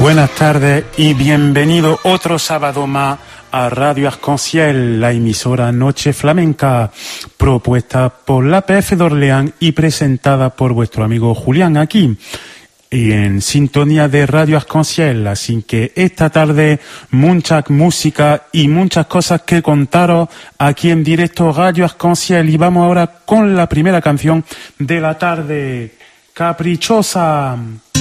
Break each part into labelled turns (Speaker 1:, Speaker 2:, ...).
Speaker 1: Buenas tardes y bienvenido otro sábado más a Radio Arc-en-Ciel, la emisora Noche Flamenca, propuesta por la PF de Orleans y presentada por vuestro amigo Julián aquí, y en sintonía de Radio Arc-en-Ciel. Así que esta tarde mucha música y muchas cosas que contaros aquí en directo Radio Arc-en-Ciel, y vamos ahora con la primera canción de la tarde, Caprichosa.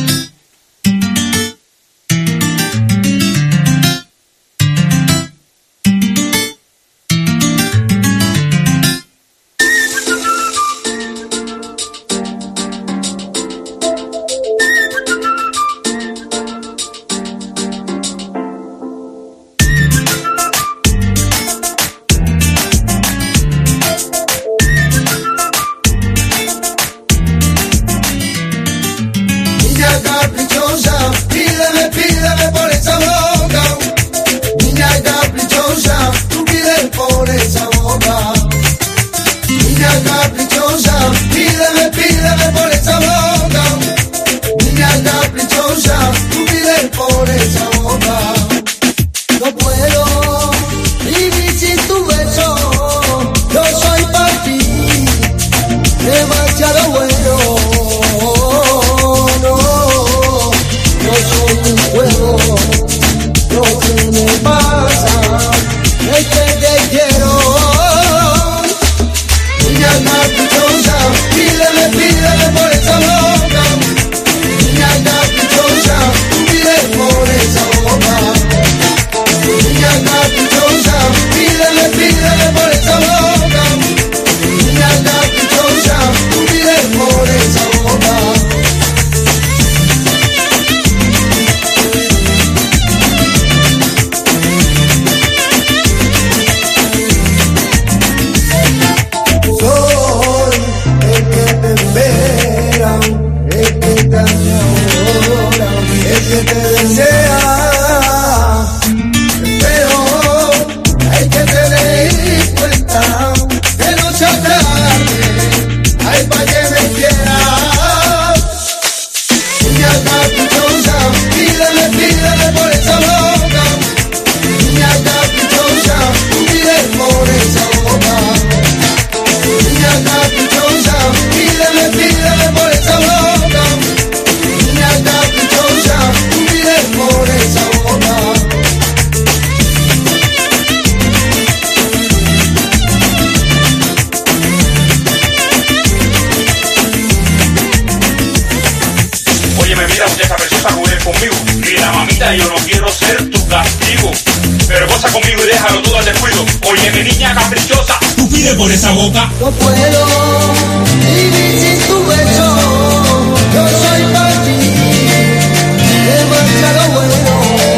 Speaker 2: Por esa boca.
Speaker 3: No puedo vivir sin tu beso, yo soy para ti demasiado bueno,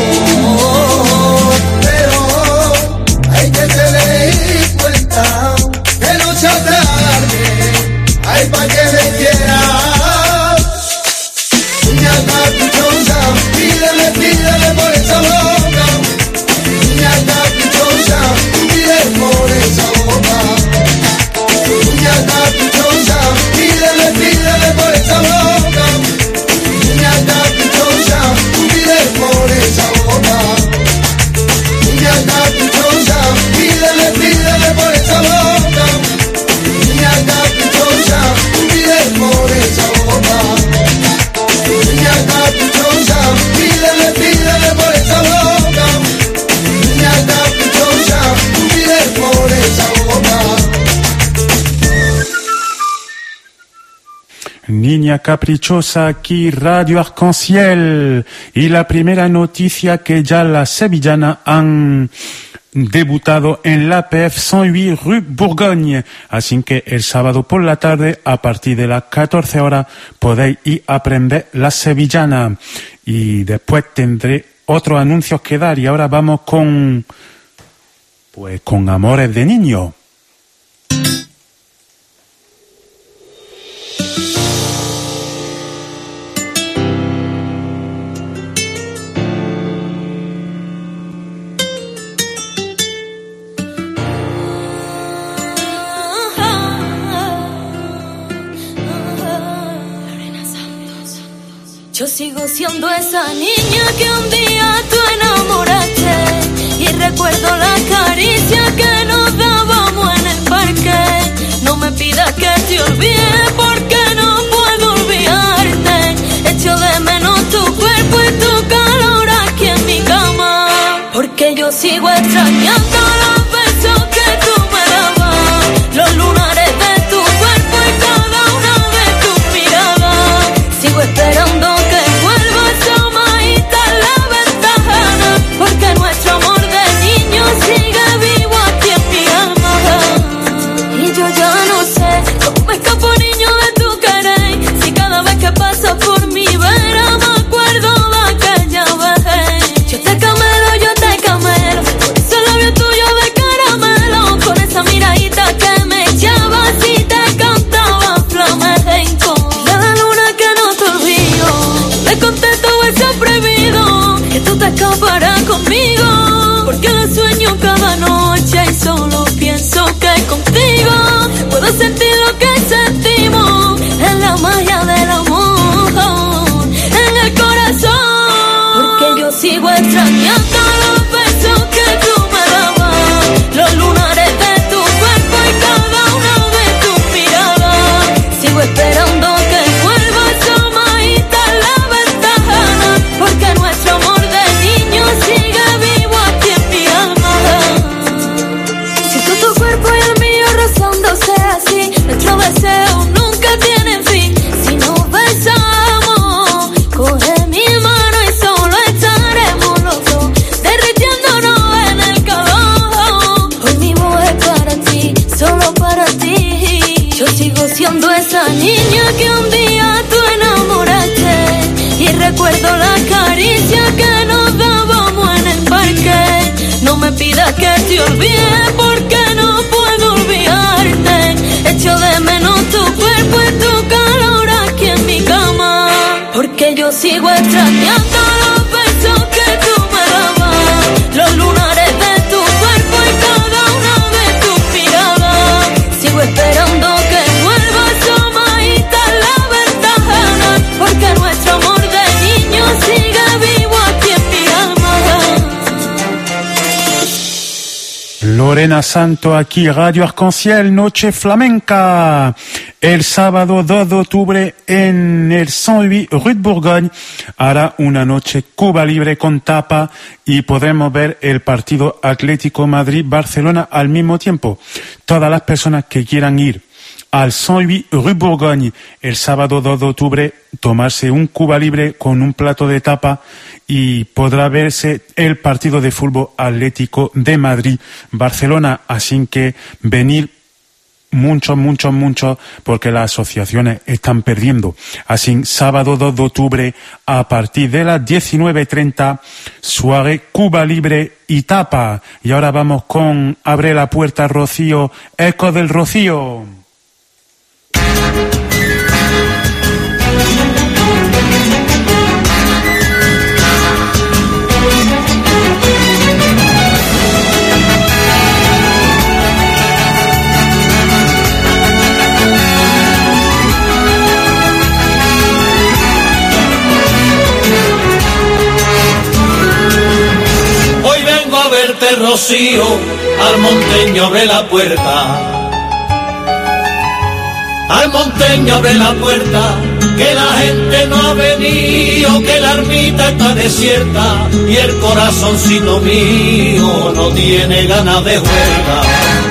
Speaker 3: pero hay que tener cuenta que no se tarde, hay para que me quieras. Niña caprichosa, pídeme por esa boca. Niña caprichosa, pídeme por esa boca. Niña caprichosa, pídeme por esa boca. Niña caprichosa, pídeme por esa boca. Niña caprichosa, pídeme por esa boca. Niña caprichosa, pídeme por esa boca. Niña caprichosa, pídeme por esa boca. Niña caprichosa, pídeme por esa boca.
Speaker 1: Niña caprichosa, aquí Radio Arc-en-Ciel, y la primera noticia que ya las sevillanas han debutado en la PF 108 Rue Bourgogne, así que el sábado por la tarde a partir de las 14 horas podéis ir a aprender la sevillana, y después tendré otros anuncios que dar, y ahora vamos con Amores de Niño.
Speaker 4: Yo sigo siendo esa niña que un día tú enamoraste y recuerdo la caricia que nos dábamos en el parque. No me pidas que te olvide porque no puedo olvidarte. Echo de menos tu cuerpo y tu calor aquí en mi cama, porque yo sigo extrañando los besos que tú me dabas, los lunares de tu cuerpo y cada una de tus miradas. Sigo esperando que vuelva asomadita en la ventana, porque nuestro amor de niño sigue vivo aquí en mi alma. Y yo ya no sé cómo me escapo, niño, de tu querer, si cada vez que pasas por mi vera me acuerdo de aquella vez. Yo te camelo, por esos labios tuyos de caramelo, con esa miradita que me echabas y te cantaba flamenco. La luna que no te olvido, me contesto ese prohibido, que tú te escaparás conmigo, porque lo sueño cada noche y solo pienso que contigo puedo sentir lo que sentimos, en la magia del amor, en el corazón, porque yo sigo extrañando los besos que tú me dabas, los lunares de tu cuerpo y cada una de tus miradas. Sigo esperando que vuelva asomadita en la ventana, porque nuestro amor de niño sigue vivo aquí en mi alma. Siento tu cuerpo y el mío rozándose así, nuestro deseo nunca tiene fin. Si nos besamos, coge mi mano y solo estaremos los dos, derritiéndonos en el calor. Hoy mi voz es para ti, solo para ti. Yo sigo siendo esa niña que un día tú enamoraste y recuerdo la caricia que nos dábamos en el parque. No me pidas que te olvide porque no puedo olvidarte. Echo de menos tu cuerpo y tu calor aquí en mi cama, porque yo sigo extrañando los besos que tú me dabas, los lunares de tu cuerpo y cada una de tus miradas. Sigo esperando que vuelva asomadita en la ventana, porque nuestro amor de niño sigue vivo aquí en mi alma.
Speaker 1: Lorena Santo, aquí Radio Arc-en-Ciel, Noche Flamenca. El sábado 2 de octubre en el 108 Rue de Bourgogne hará una noche Cuba Libre con tapa y podremos ver el partido Atlético Madrid-Barcelona al mismo tiempo. Todas las personas que quieran ir al 108 Rue Bourgogne el sábado 2 de octubre, tomarse un Cuba Libre con un plato de tapa y podrá verse el partido de fútbol Atlético de Madrid-Barcelona. Así que venir mucho, porque las asociaciones están perdiendo. Así, sábado 2 de octubre, a partir de las 19:30, soirée Cuba Libre y tapa. Y ahora vamos con Abre la puerta, Rocío, Eco del Rocío.
Speaker 2: Hoy vengo a verte, Rocío, al monteño abre la puerta. Al monteño abre la puerta, que la gente no ha venido, que la ermita está desierta y el corazoncito mío no tiene ganas de juerga.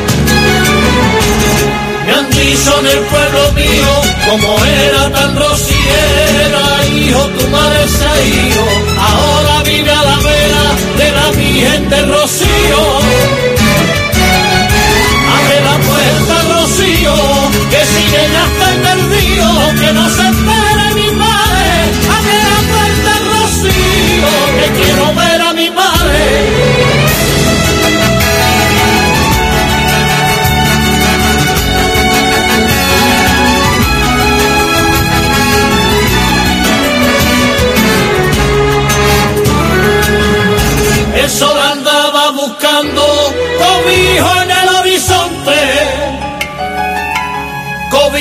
Speaker 2: Me han dicho en el pueblo mío, como era tan rociera, hijo, tu madre se ha ido, ahora vive a la vera de la Virgen de Rocío. Abre la puerta, Rocío, que si ella está perdido, que no se entere mi madre. Abre la puerta, Rocío, que quiero ver a mi madre.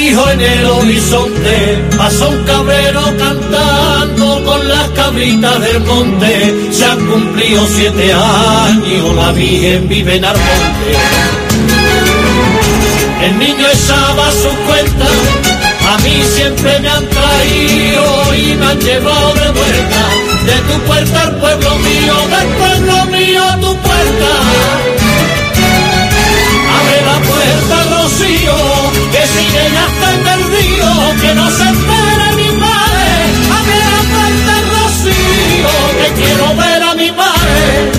Speaker 2: lejos en el horizonte pasó un cabrero cantando con las cabritas del monte. Se han cumplido 7 años, la Virgen vive en Armonte. El niño echaba sus cuentas, a mí siempre me han traído y me han llevado de vuelta. De tu puerta al pueblo mío, del pueblo mío a tu puerta. Abre la puerta, Rocío, que si ella está perdido, que no se entere mi madre. Abre la puerta, Rocío, que quiero ver a mi madre.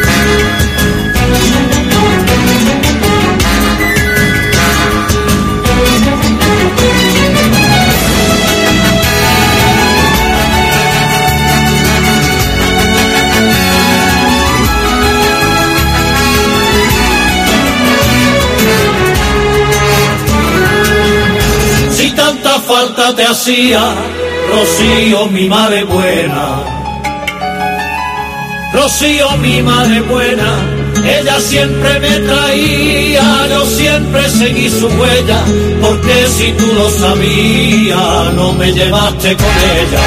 Speaker 2: Tanta falta te hacía, Rocío, mi madre buena. Rocío, mi madre buena, ella siempre me traía, yo siempre seguí su huella, porque si tú lo sabías, no me llevaste con ella.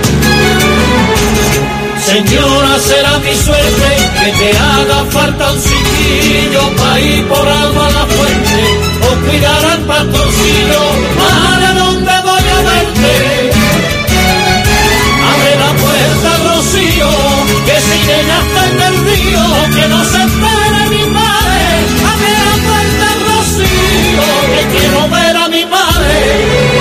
Speaker 2: Señora, será mi suerte que te haga falta un chiquillo pa' ir por agua a la fuente o cuidar al pastorcillo. Madre, ¿dónde voy a verte? Abre la puerta, Rocío, que si ella está perdido, que no se entere mi madre. Abre la puerta, Rocío, que quiero ver a mi madre.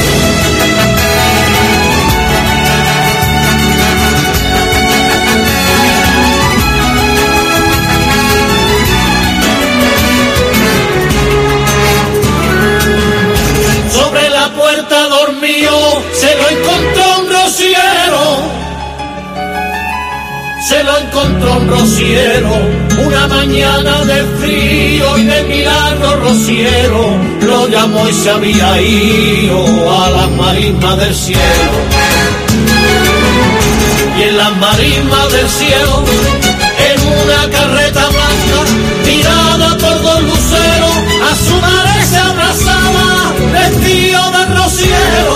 Speaker 2: Dormido, se lo encontró un rociero, se lo encontró un rociero, una mañana de frío y de milagro rociero, lo llamó y se había ido a las marismas del cielo. Y en las marismas del cielo, en una carreta blanca, tirada por 2 luceros, a su madre se abrazaba, vestido de rociero.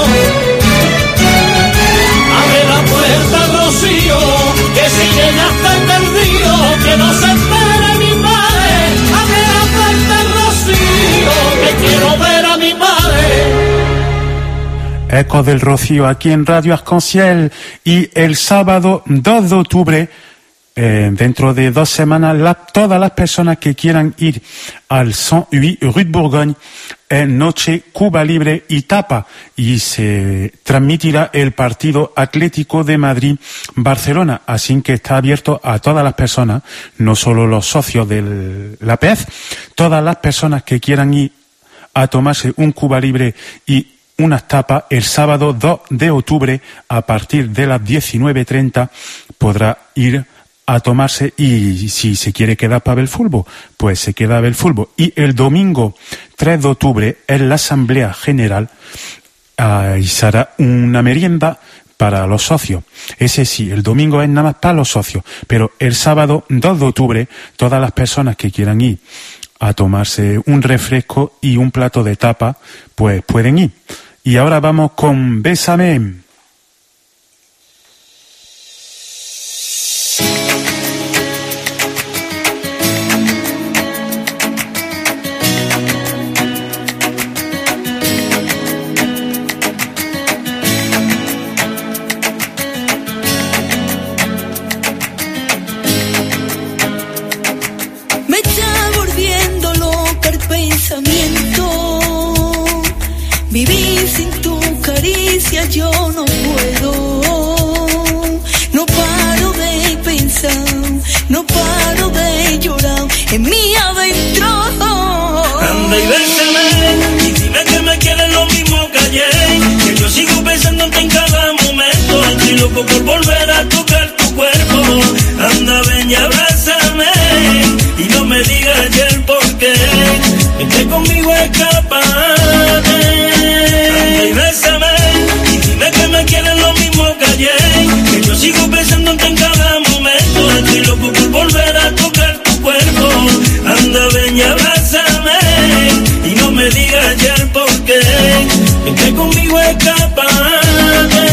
Speaker 2: Abre la puerta, Rocío, que si ella está perdido, que no se entere mi madre. Abre la puerta, Rocío, que quiero ver a mi madre.
Speaker 1: Eco del Rocío aquí en Radio Arc-en-Ciel, y el sábado 2 de octubre, dentro de 2 semanas, todas las personas que quieran ir al 108 Rue de Bourgogne, en noche Cuba Libre y tapa, y se transmitirá el partido Atlético de Madrid-Barcelona, así que está abierto a todas las personas, no solo los socios de la PEZ, todas las personas que quieran ir a tomarse un Cuba Libre y unas tapas el sábado 2 de octubre a partir de las 19:30 podrá ir a tomarse, y si se quiere quedar para ver el fútbol, pues se queda a ver el fútbol. Y el domingo 3 de octubre es la Asamblea General y se hará una merienda para los socios. Ese sí, el domingo es nada más para los socios, pero el sábado 2 de octubre todas las personas que quieran ir a tomarse un refresco y un plato de tapa, pues pueden ir. Y ahora vamos con Bésame.
Speaker 4: Me está volviendo loca el pensamiento. Vivir sin tu caricia yo no puedo. No paro de pensar, no paro de llorar en mí adentro.
Speaker 5: Anda y bésame y dime que me quieres lo mismo que ayer, que yo sigo pensándote en cada momento. Estoy loco por volver a tocar tu cuerpo. Anda, ven y abrázame y no me digas ya el porqué. Vente conmigo a escaparte. Anda y bésame y dime que me quieres lo mismo que ayer, que yo sigo pensándote en cada momento. Estoy loco por volver a tocar tu cuerpo. Anda, ven y abrázame y no me digas ya el porqué. vente conmigo, escápate.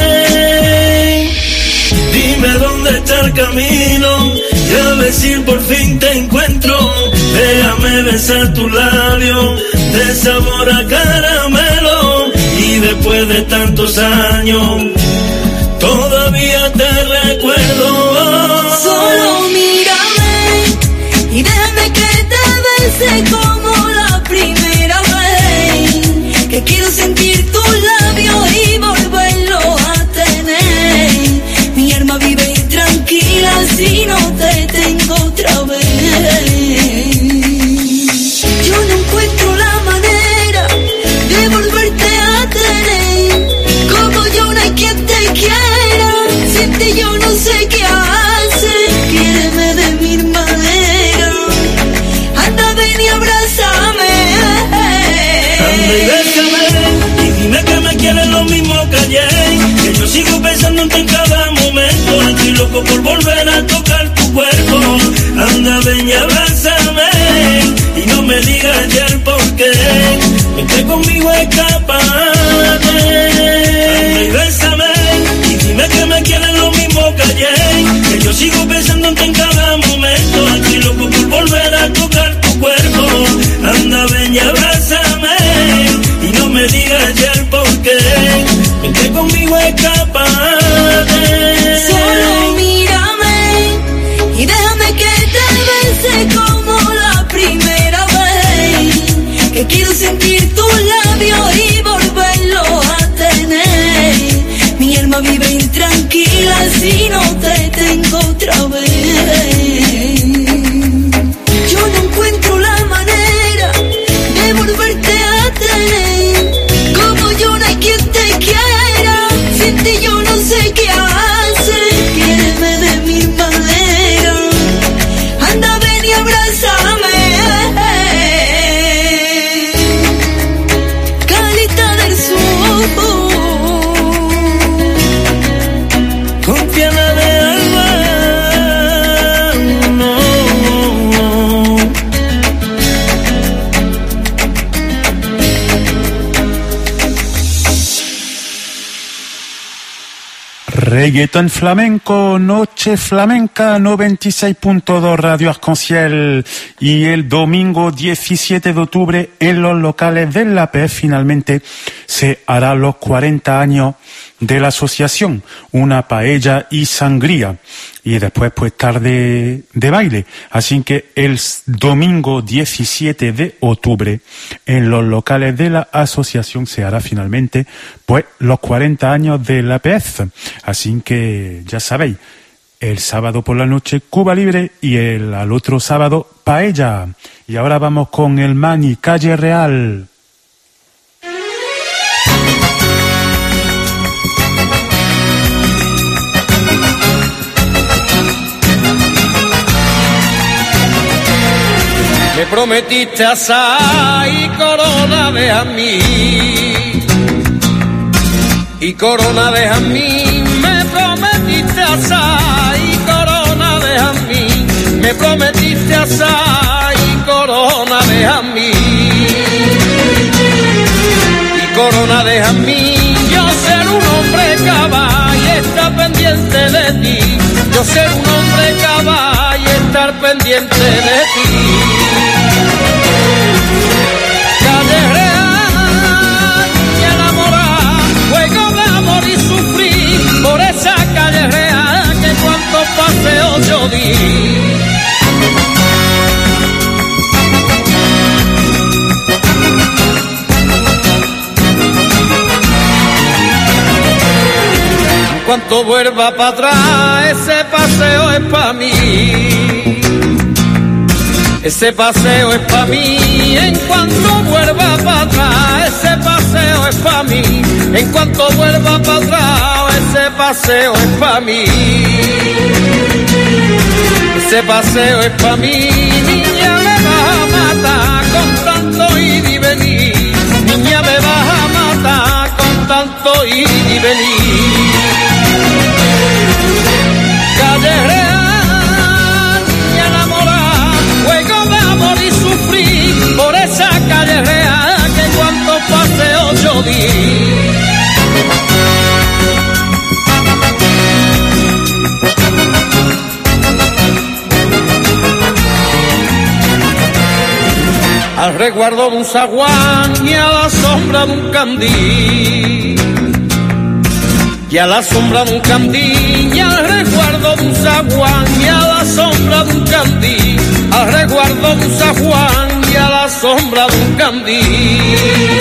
Speaker 5: Dime dónde está el camino y a ver si por fin te encuentro. Déjame besar tus labios de sabor a caramelo y después de tantos años todavía te recuerdo.
Speaker 4: Solo mírame y déjame que te bese como la primera vez, que quiero sentir tus labios y volverlo a tener. Mi alma vive intranquila si no te tengo otra vez. Yo no encuentro la manera de volverte a tener. Como yo no hay quien te quiera, sin ti yo no sé qué hacer. Quiéreme de mil maneras, anda ven y abrázame.
Speaker 5: Anda y bésame y dime que me quieres lo mismo que ayer, que yo sigo pensando en ti en cada momento. Estoy loco por volver a tocar tu cuerpo. Anda ven y abrázame y no me digas ya el porqué. Vente conmigo, escápate. Anda y bésame y dime que me quieres lo mismo que ayer, que yo sigo pensando en ti en cada momento. Estoy loco por volver a tocar tu cuerpo. Anda ven y abrázame y no me digas ya el porqué. Vente conmigo, escápate.
Speaker 4: Solo mírame y déjame que te bese como la primera vez, que quiero sentir tus labios y volverlo a tener. Mi alma vive intranquila si no te tengo otra vez. Yo no encuentro la manera de volverte a tener. Como yo no hay quien te quiera, sin ti yo no sé qué hacer. Quiéreme de mil maneras, anda ven y abrázame. Calita del Sur,
Speaker 5: con Piana de Alba, no.
Speaker 1: Reggaeton flamenco, Noche Flamenca 96.2 Radio Arc-en-Ciel. Y el domingo 17 de octubre en los locales de la APF finalmente se hará los 40 años de la asociación, una paella y sangría, y después pues tarde de baile. Así que el domingo 17 de octubre en los locales de la asociación se hará finalmente pues los 40 años de la APF. Así que ya sabéis, el sábado por la noche Cuba Libre y al otro sábado paella. Y ahora vamos con el Mani, Calle Real.
Speaker 2: Me prometiste asar y corona de jazmín, y corona de jazmín. Me prometiste asar y corona de jazmín. Me prometiste asar y corona de jazmín, y corona de jazmín. Yo ser un hombre cabal y estar pendiente de ti. Yo ser un hombre cabal y estar pendiente de ti. Calle Real y enamorada, juego de amor y sufrir por esa calle real que cuantos paseos yo di. Cuanto vuelva para atrás, ese paseo es pa' mí. Ese paseo es pa' mí. En cuanto vuelva para atrás, ese paseo es pa' mí. En cuanto vuelva para atrás, ese paseo es pa' mí. Ese paseo es pa' mí. Niña, me vas a matar con tanto ir y venir. Niña, me vas a matar con tanto ir y venir. Calle Real y enamorada, juego de amor y sufrir por esa calle real que cuantos paseos yo di. resguardo de un zaguán y a la sombra de un candil. Y a la sombra de un candil, y al resguardo de un zaguán, y a la sombra de un candil, al resguardo de un zaguán, y a la sombra de un candil.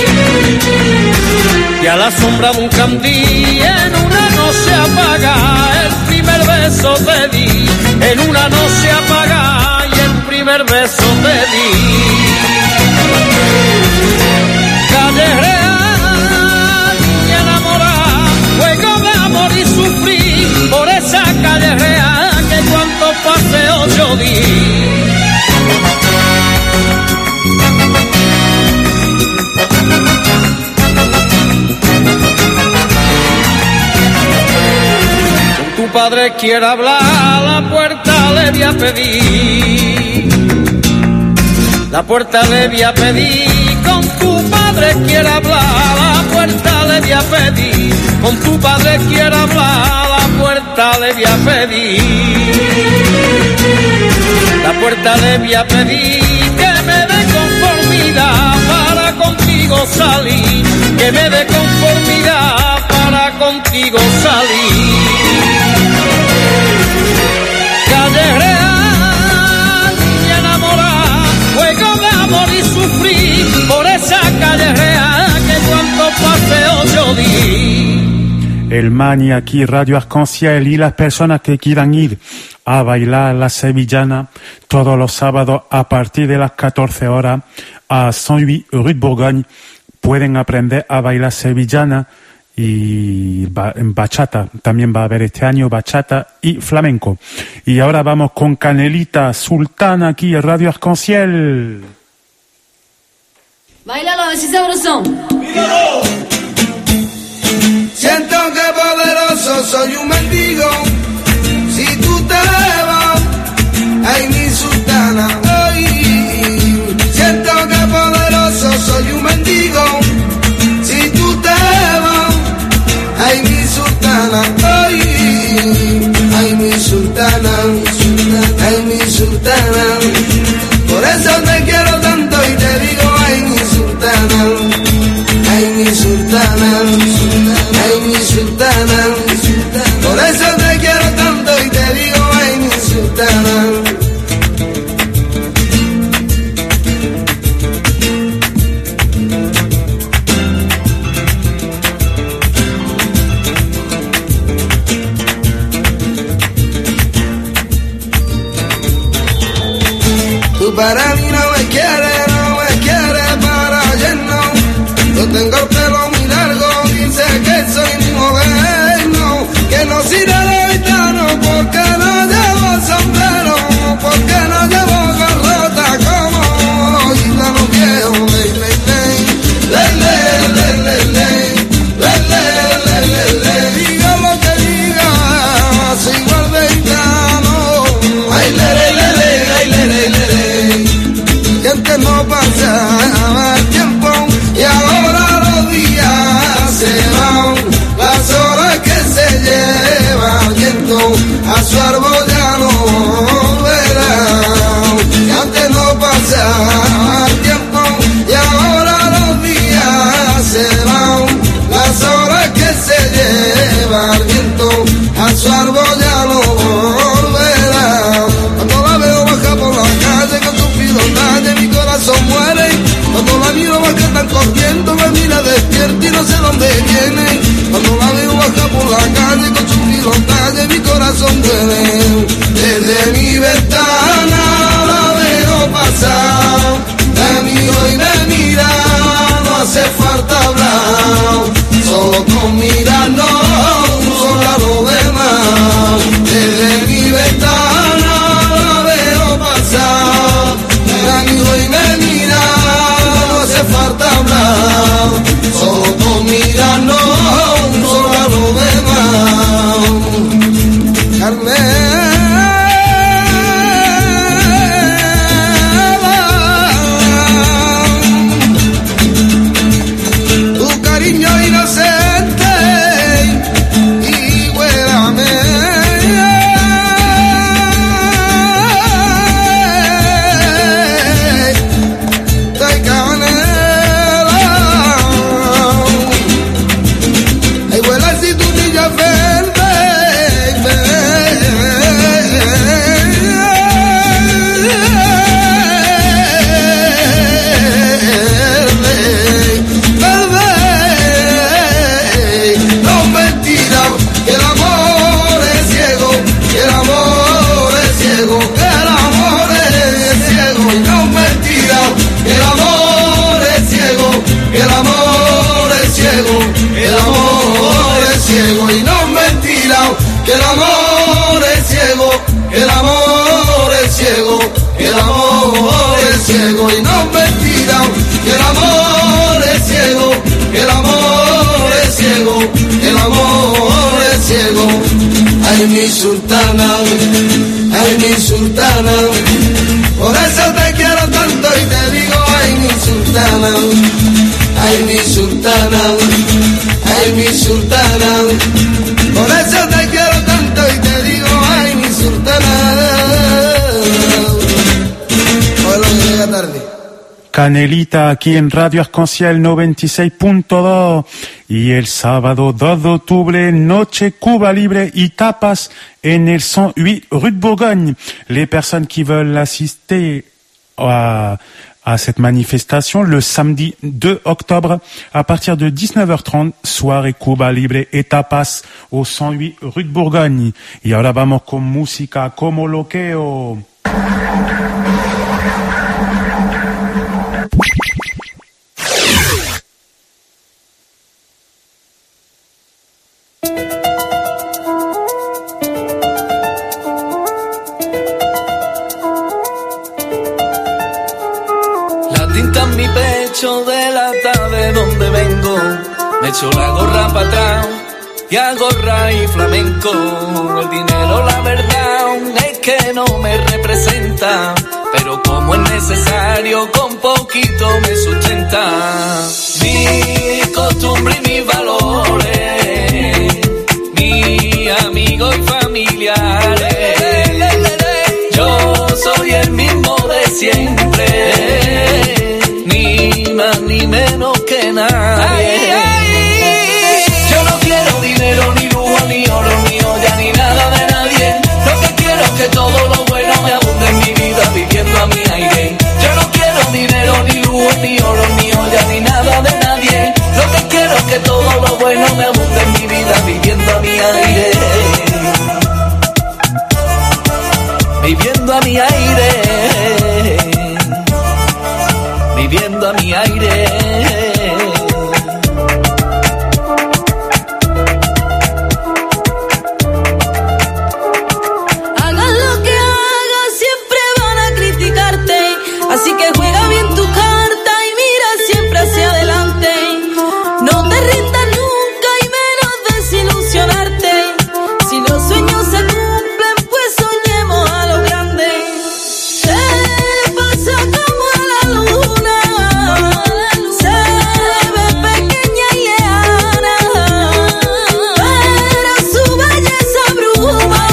Speaker 2: Y a la sombra de un candil, en una noche apaga, el primer beso te di, en una noche apaga, y el primer beso te di. Calle real y enamorada, juego de amor y sufrir por esa calle real que cuantos paseos yo di. Con tu padre quiere hablar, la puerta le voy a pedir. La puerta le voy a pedir, con tu padre quiere hablar, la puerta le voy a pedir, con tu padre quiere hablar, la puerta le voy a pedir. La puerta le voy a pedir que me dé conformidad para contigo salir, que me dé conformidad para contigo salir. Calle real y enamorada, juego de amor y sufrir por esa calle real que cuantos paseos yo di.
Speaker 1: El Mani aquí, Radio Arc-en-Ciel, y las personas que quieran ir a bailar la sevillana todos los sábados a partir de las 14 horas a 108 Rue de Bourgogne pueden aprender a bailar sevillana y bachata. También va a haber este año bachata y flamenco. Y ahora vamos con Canelita Sultana aquí en Radio Arc-en-Ciel.
Speaker 4: Báilalo, a ver si sabrosón.
Speaker 3: ¡Míralo! Siento que poderoso soy un mendigo. Si tú te vas, ay mi sultana, ay. Siento que poderoso soy un mendigo. Si tú te vas, ay mi sultana, ay. Ay mi sultana, ay mi sultana. Por eso te quiero tanto y te digo ay mi sultana. Ay mi sultana, ay mi sultana, por eso te quiero tanto y te digo ay mi sultana. Tú para mí no me quieres para ayer no. Yo tengo el pelo muy largo, dice que soy muy moderno, que no sirve de gitano porque no llevo sombrero, porque no llevo garrota como los gitanos viejos. Diga lo que diga, soy igual de gitano. Ay, que antes no pasaba el tiempo y ahora los días se van, las horas que se lleva el viento a su árbol ya no volverá. Y antes no pasaba el tiempo y ahora los días se van, las horas que se lleva el viento a su árbol ya no volverá. Cuando la veo bajar por la calle con tu pilotaje mi corazón muere. Cuando la miro baja están corriendo, me mira despierta y no sé dónde viene. Cuando la veo baja por la calle con su pilotaje mi corazón duele. Desde mi ventana la veo pasar, me miro y me mira, no hace falta hablar, solo con mirarnos sola lo demás. Desde mi ventana la veo pasar, me miro y me mira, no hace falta hablar, solo con mirarnos sola lo demás. Carmen ay mi sultana, ay mi sultana, por eso te quiero tanto y te digo ay mi sultana, ay mi sultana, ay mi sultana, por eso te quiero tanto y te digo ay mi sultana. Bueno, llega tarde.
Speaker 1: Canelita aquí en Radio Arc-en-Ciel 96.2 y el sábado 2 de octubre, noche Cuba Libre y tapas en el 108 rue de Bourgogne. Les personnes qui veulent assister à cette manifestation le samedi 2 octobre à partir de 19h30, soirée Cuba Libre et tapas au 108 rue de Bourgogne. Y ahora vamos con música como loqueo.
Speaker 2: Delata de donde vengo, me echo la gorra para atrás y hago raíz flamenco. El dinero, la verdad, es que no me representa, pero como es necesario, con poquito me sustenta. Mi costumbre y mis valores, mis amigos y familiares, yo soy el mismo de siempre, ni menos que nadie. Yo no quiero dinero, ni lujo, ni oro, ni olla, ni nada de nadie. Lo que quiero es que todo lo bueno me abunde en mi vida, viviendo a mi aire. Yo no quiero dinero, ni lujo, ni oro, ni olla, ni nada de nadie. Lo que quiero es que todo lo bueno me abunde en mi vida, viviendo a mi aire. Viviendo a mi aire. Viviendo a mi aire.
Speaker 4: Hagas lo que hagas, siempre van a criticarte, así que juega bien tu carta y mira siempre hacia adelante. No te rindas nunca y menos desilusionarte. Si los sueños se cumplen, pues soñemos a lo grande. Te pasa como a la luna, se ve pequeña y lejana, pero su belleza abruma.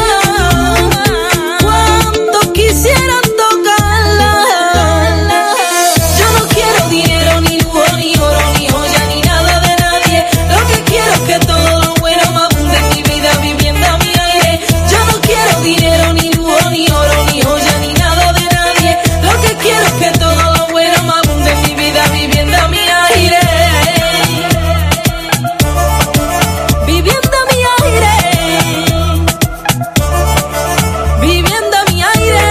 Speaker 4: Cuántos quisieran tocarla. Yo no quiero dinero, ni lujo, ni oro, ni joya, ni nada de nadie. Lo que quiero es que todo lo bueno me abunde en mi vida, viviendo a mi aire. Yo no quiero dinero, ni lujo, ni oro, ni joya, ni nada de nadie. Lo que quiero es que todo lo bueno me abunde en mi vida, viviendo a mi aire. Viviendo a mi aire. Viviendo a mi aire.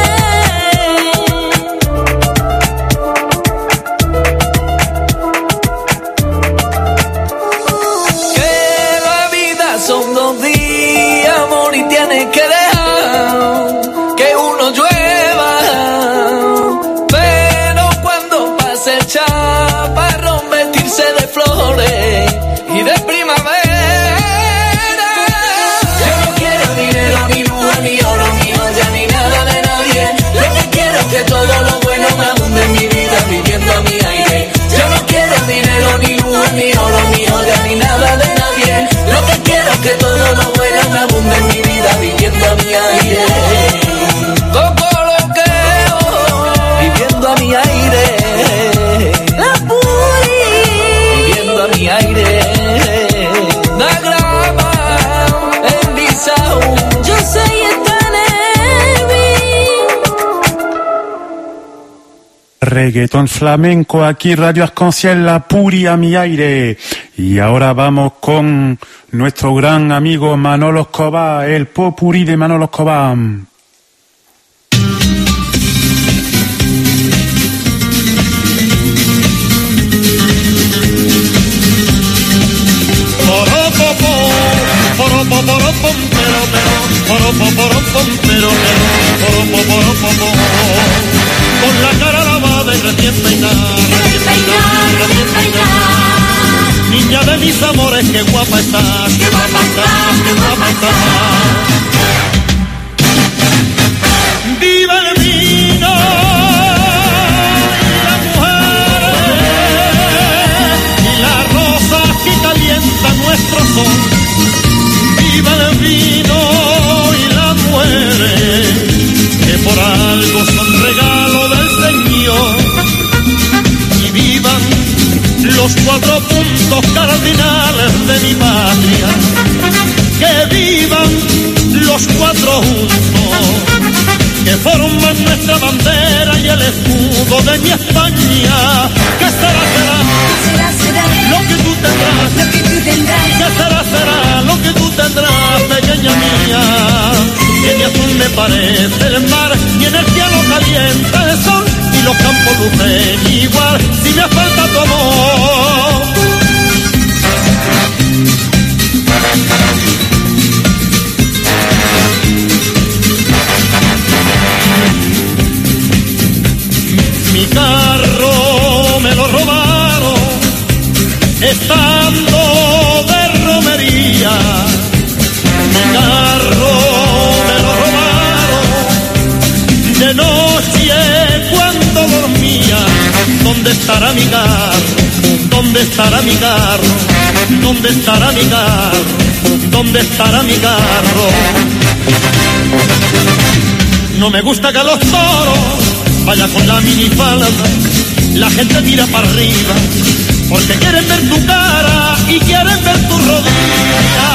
Speaker 2: Que la vida son 2 días, amor, y tienes que dejar que uno llueva. Pero cuando pase el chaparrón, vestirse de flores y de primavera. Yo no quiero dinero, ni lujo, ni oro, ni olla, ni nada de nadie. Lo que quiero es que todo lo bueno me abunde en mi vida, viviendo a mi aire. Yo no quiero dinero, ni lujo, ni oro, ni olla, ni nada de nadie. Lo que quiero es que todo lo bueno me abunde en mi vida, viviendo a mi aire. Como loqueo, viviendo a mi aire.
Speaker 4: La Puri.
Speaker 2: Viviendo a mi aire. La grama en Bissau.
Speaker 4: Yo soy esta Nevi.
Speaker 1: Reggaetón flamenco aquí Radio Arc-en-Ciel, La Puri a mi aire. Y ahora vamos con nuestro gran amigo Manolo Escobar, el popurrí de Manolo Escobar.
Speaker 5: Con la cara lavada y recién peinada, niña
Speaker 2: de mis amores, qué guapa estás, qué guapa estás, qué guapa estás. Viva el vino y las mujeres y las rosas que calientan nuestro sol. Viva el vino y las mujeres que por algo son regalo del Señor. Y vivan los 4 puntos cardinales de mi patria. Que vivan los 4 juntos que forman nuestra bandera y el escudo de mi España. ¿Qué será, será?
Speaker 4: Será, será
Speaker 2: Lo que tú tendrás.
Speaker 4: lo que tú tendrás.
Speaker 2: ¿Qué será, será? Lo que tú tendrás, pequeña mía. Que ni azul me parece el mar, y en el cielo calienta el sol, y los campos lucen igual, si me falta tu amor. Mi carro me lo robaron estando de romería. Mi carro me lo robaron de noche cuando dormía. ¿Dónde estará mi carro? ¿Dónde estará mi carro? ¿Dónde estará mi carro? ¿Dónde estará mi carro? No me gusta que los toros vaya con la minifalda, la gente mira para arriba, porque quieren ver tu cara y quieren ver tu rodilla.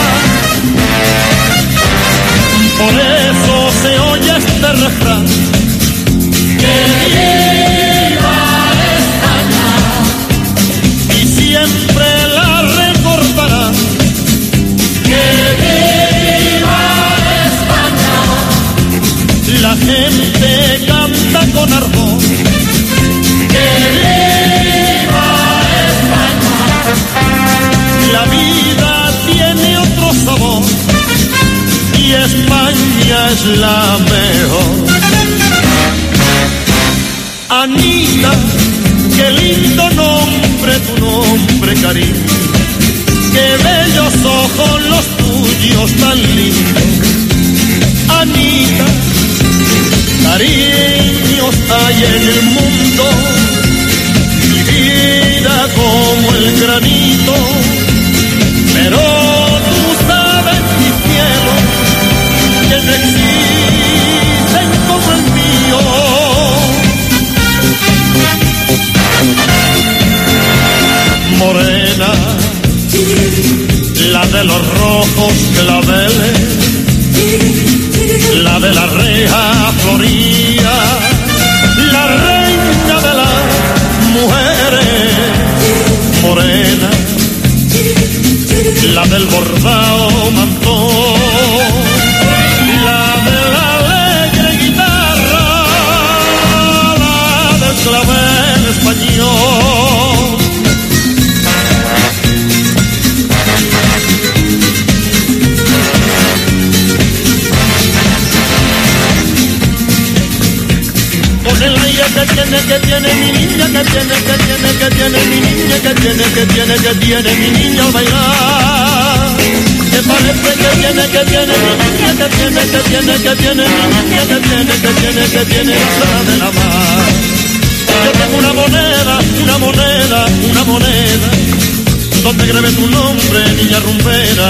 Speaker 2: Por eso se oye este refrán: que viva España, y siempre la recordarán. Que viva España, la gente canta con ardor. Que viva España, la vida tiene otro sabor, y España es la mejor. Anita, qué lindo nombre, tu nombre, cariño. Qué bellos ojos los tuyos, tan lindos. Anita, cariños hay en el mundo, mi vida como el granito, pero tú sabes, mi cielo, que no existen como el mío. Morena, la de los rojos claveles, la de la reja floría, la reina de las mujeres. Morena, la del bordado mantón, la de la alegre guitarra, la del clavel español. Con el aire que tiene mi niña, que tiene mi niña, que tiene mi niña al bailar. Que parece que tiene mi niña, que tiene mi niña, que tiene la sala de la mar. Yo tengo una moneda, donde grabé tu nombre, niña rumbera,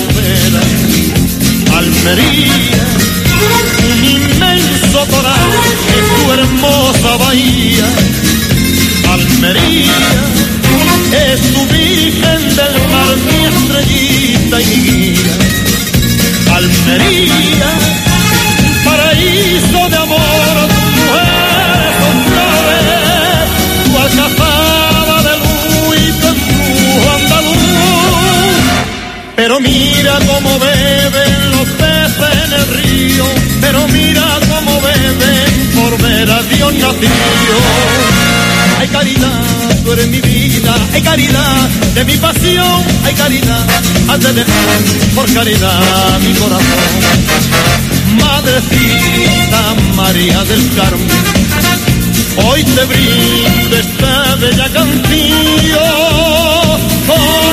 Speaker 2: Almería, un inmenso coral en tu hermosa bahía. Almería es tu virgen del mar, mi estrellita y mi guía. Almería, paraíso de amor, tus mujeres son flores, tu alcazaba de luz y tu embrujo andaluz. Pero mira cómo beben los peces en el río, pero mira cómo beben por ver a Dios nacido. Ay, caridad, tú eres mi vida, ay, caridad, de mi pasión, ay, caridad, has de dejar por caridad mi corazón. Madrecita María del Carmen, hoy te brindo esta bella canción.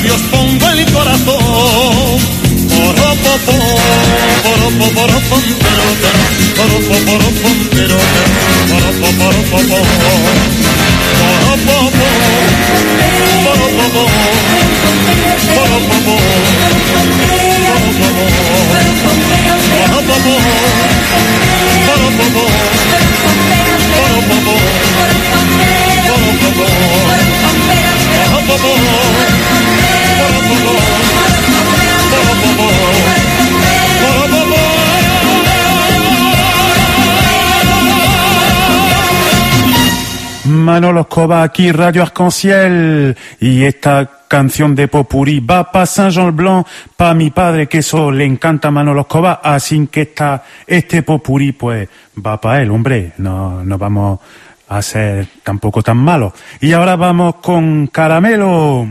Speaker 2: labios pongo el corazón. Poropopo, poropoporopom, poropoporopom, poropoporopom, poropopo, poropopo, poropopo,
Speaker 1: Manolo Escobar aquí, Radio Arc-en-Ciel, y esta canción de Popurrí va para Saint-Jean-le-Blanc, para mi padre, que eso le encanta a Manolo Escobar, así que este Popurrí pues va para él, hombre, no vamos a ser tampoco tan malos. Y ahora vamos con Caramelo.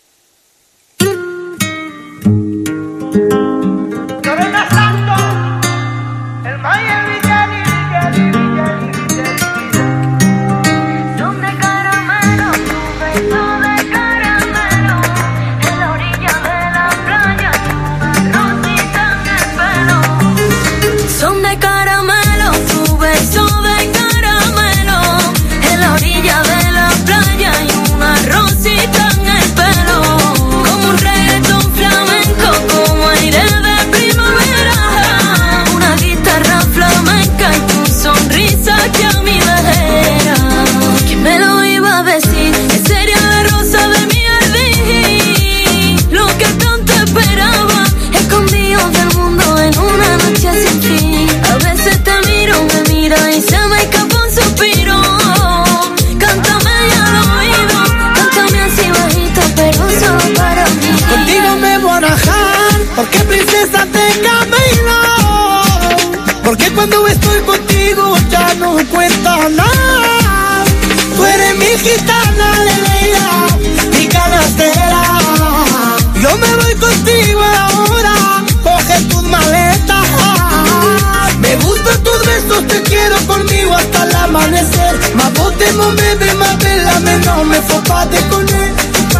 Speaker 3: Porque princesa te camino, porque cuando estoy contigo ya no cuenta nada. Tú eres mi gitana, Leila, mi canastera. Yo me voy contigo ahora, coge tus maletas. Me gustan tus besos, te quiero conmigo hasta el amanecer. Más bote, más bebé, más vela, no me fopate con él.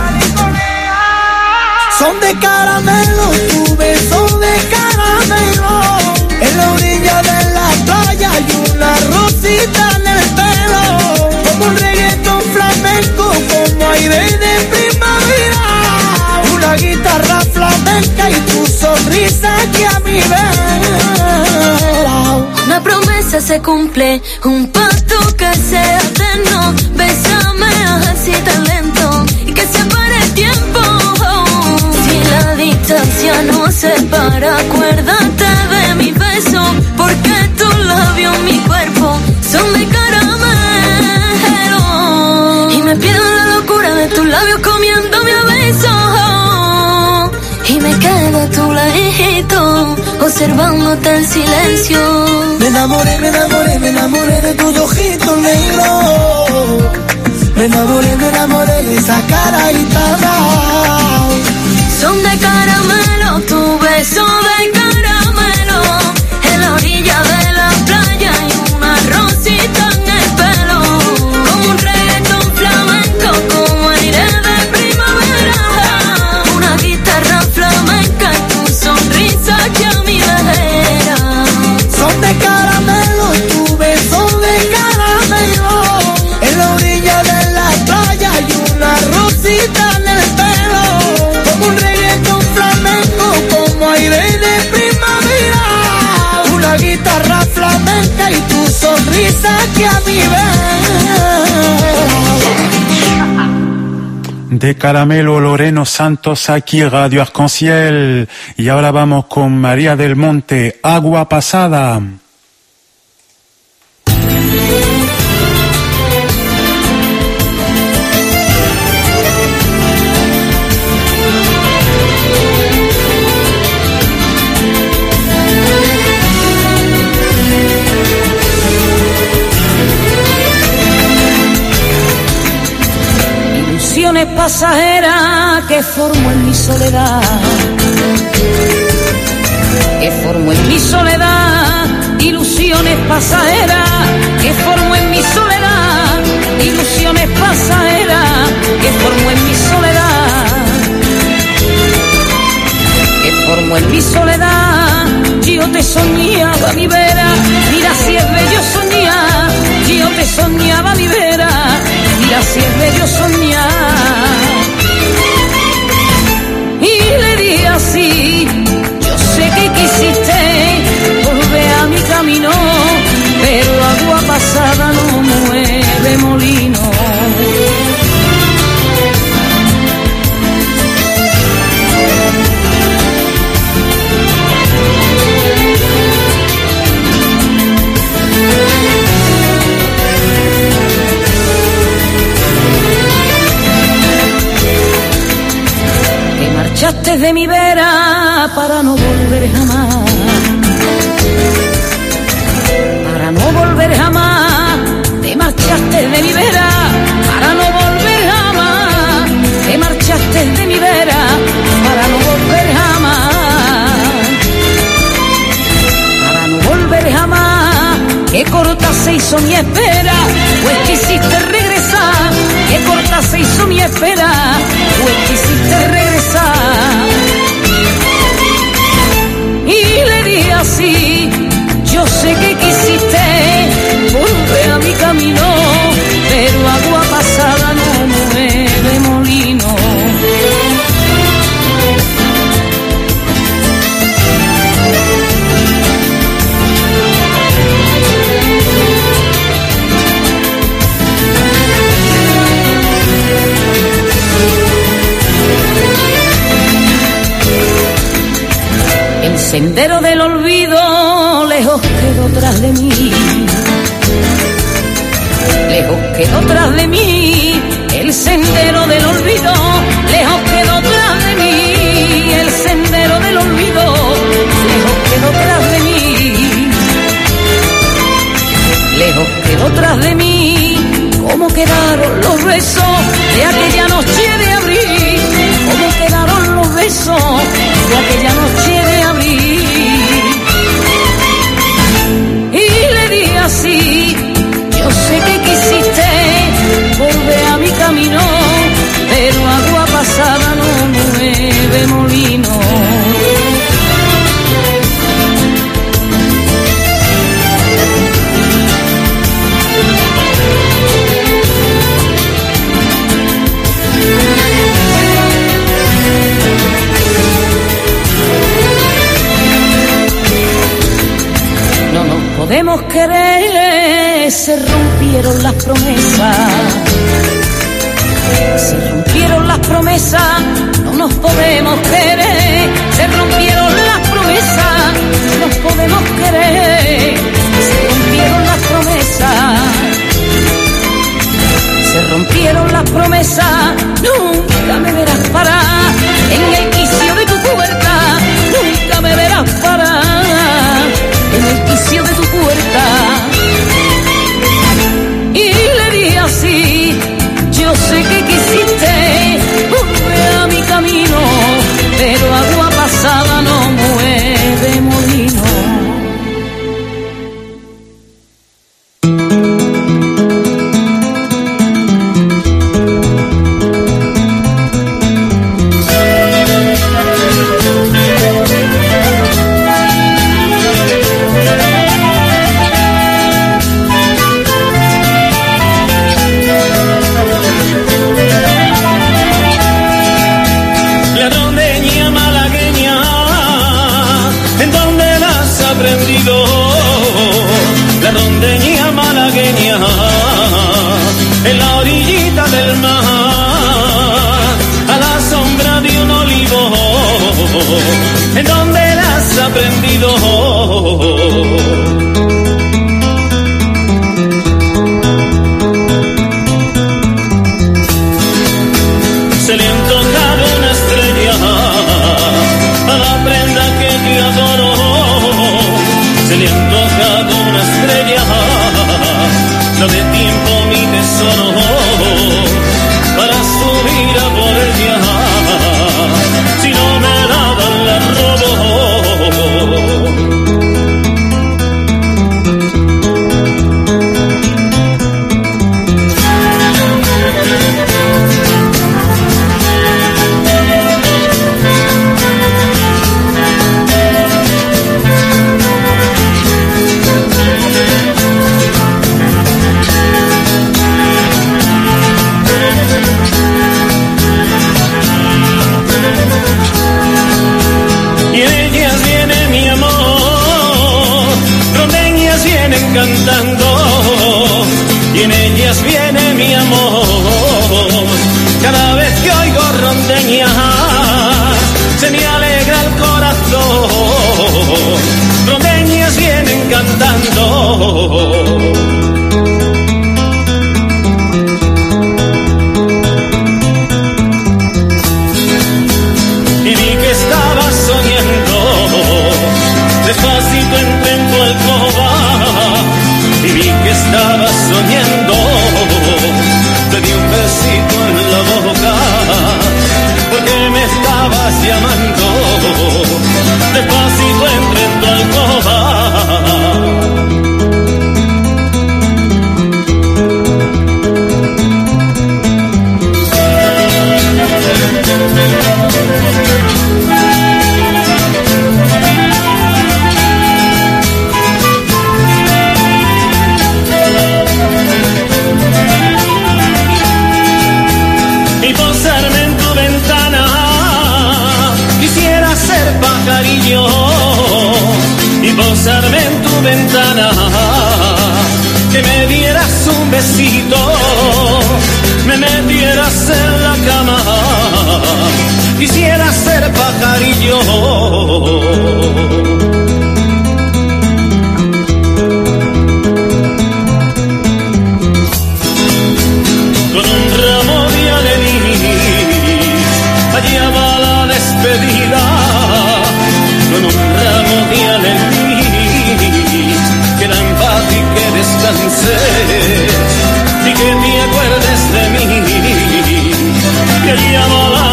Speaker 3: Son de caramelo, tu beso de caramelo. En la orilla de la playa hay una rosita en el pelo. Como un reggaetón flamenco, como aire de primavera. Una guitarra flamenca y tu sonrisa que a mi vera.
Speaker 4: Una promesa se cumple, un pacto que sea eterno. Bésame así tan lento y que se pare el tiempo. La distancia nos separa, acuérdate de mi beso, porque tus labios, mi cuerpo, son de caramelo. Y me pierdo en la locura de tus labios comiéndome a besos. Y me quedo a tu ladito, observándote en silencio.
Speaker 3: Me enamoré de tus ojitos negros. Me enamoré de esa cara guitarra.
Speaker 4: Son de caramelo, tu beso de caramelo. En la orilla de la playa hay una rosita en el pelo. Como un reggaetón flamenco, como aire de primavera. Una guitarra flamenca y tu sonrisa que a mi vera.
Speaker 3: Son de caramelo, tu beso de caramelo. En la orilla de la playa hay una rosita en el pelo. Como un reggaetón flamenco, como aire de primavera. Una guitarra flamenca y tu sonrisa que a mi vera.
Speaker 1: De Caramelo, Loreno Santos, aquí Radio Arc-en-Ciel. Y ahora vamos con María del Monte, Agua Pasada.
Speaker 6: Ilusiones pasajeras que formo en mi soledad, que formo en mi soledad. Ilusiones pasajeras que formo en mi soledad. Ilusiones pasajeras que formo en mi soledad. como en mi soledad yo te soñaba mi vera. Mira si es bello soñar, yo te soñaba mi vera. Mira si es bello soñar. Y le di así, yo sé que quisiste volver a mi camino, pero agua pasada no mueve molino. Marchaste de mi vera para no volver jamás, para no volver jamás. Te marchaste de mi vera para no volver jamás. Te marchaste de mi vera para no volver jamás, para no volver jamás. Qué corta se hizo mi espera, pues quisiste regresar. Qué corta se hizo mi espera, pues quisiste regresar. Y le di así, yo sé que quisiste volver a mi camino, pero agua pasada no mueve molino. Sendero del olvido lejos quedó tras de mí, lejos quedó tras de mí. El sendero del olvido lejos quedó tras de mí. El sendero del olvido lejos quedó tras de mí, lejos quedó tras de mí. ¿Cómo quedaron los besos de aquella noche de abril? ¿Cómo quedaron los besos de aquella noche de abril? Y le di así, yo sé que quisiste volver a mi camino, pero agua pasada no mueve molino. Podemos querer, se rompieron las promesas, se rompieron las promesas, no nos podemos querer, se rompieron las promesas, no nos podemos querer, se rompieron las promesas, se rompieron las promesas, nunca me verás parar en el quicio de tu puerta, nunca me verás parar en el quicio de tu puerta. Y le di así, yo sé que quisiste volver a mi camino, pero agua pasada no mueve molino.
Speaker 5: La rondeña malagueña en la orillita del mar, a la sombra de un olivo, ¿en dónde la has aprendido? Se le ha tocado una estrella a la prenda que te adoro, se le ha tocado una estrella, dame tiempo mi tesoro, para subir a por ella, si no me la dan la robo.
Speaker 2: Rondeñas viene mi amor, cada vez que oigo rondeñas se me alegra el corazón. Rondeñas vienen cantando. Despacito entré en tu alcoba y vi que estabas soñando. Te di un besito en la boca porque me estabas llamando. Despacito entré en tu alcoba. Y posarme en tu ventana, que me dieras un besito, me metieras en la cama, quisiera ser pajarillo. Con un ramo de alegría, allá va la despedida. Con un ramo de alegría, que en paz y que descanses y que te acuerdes de mí, que llama la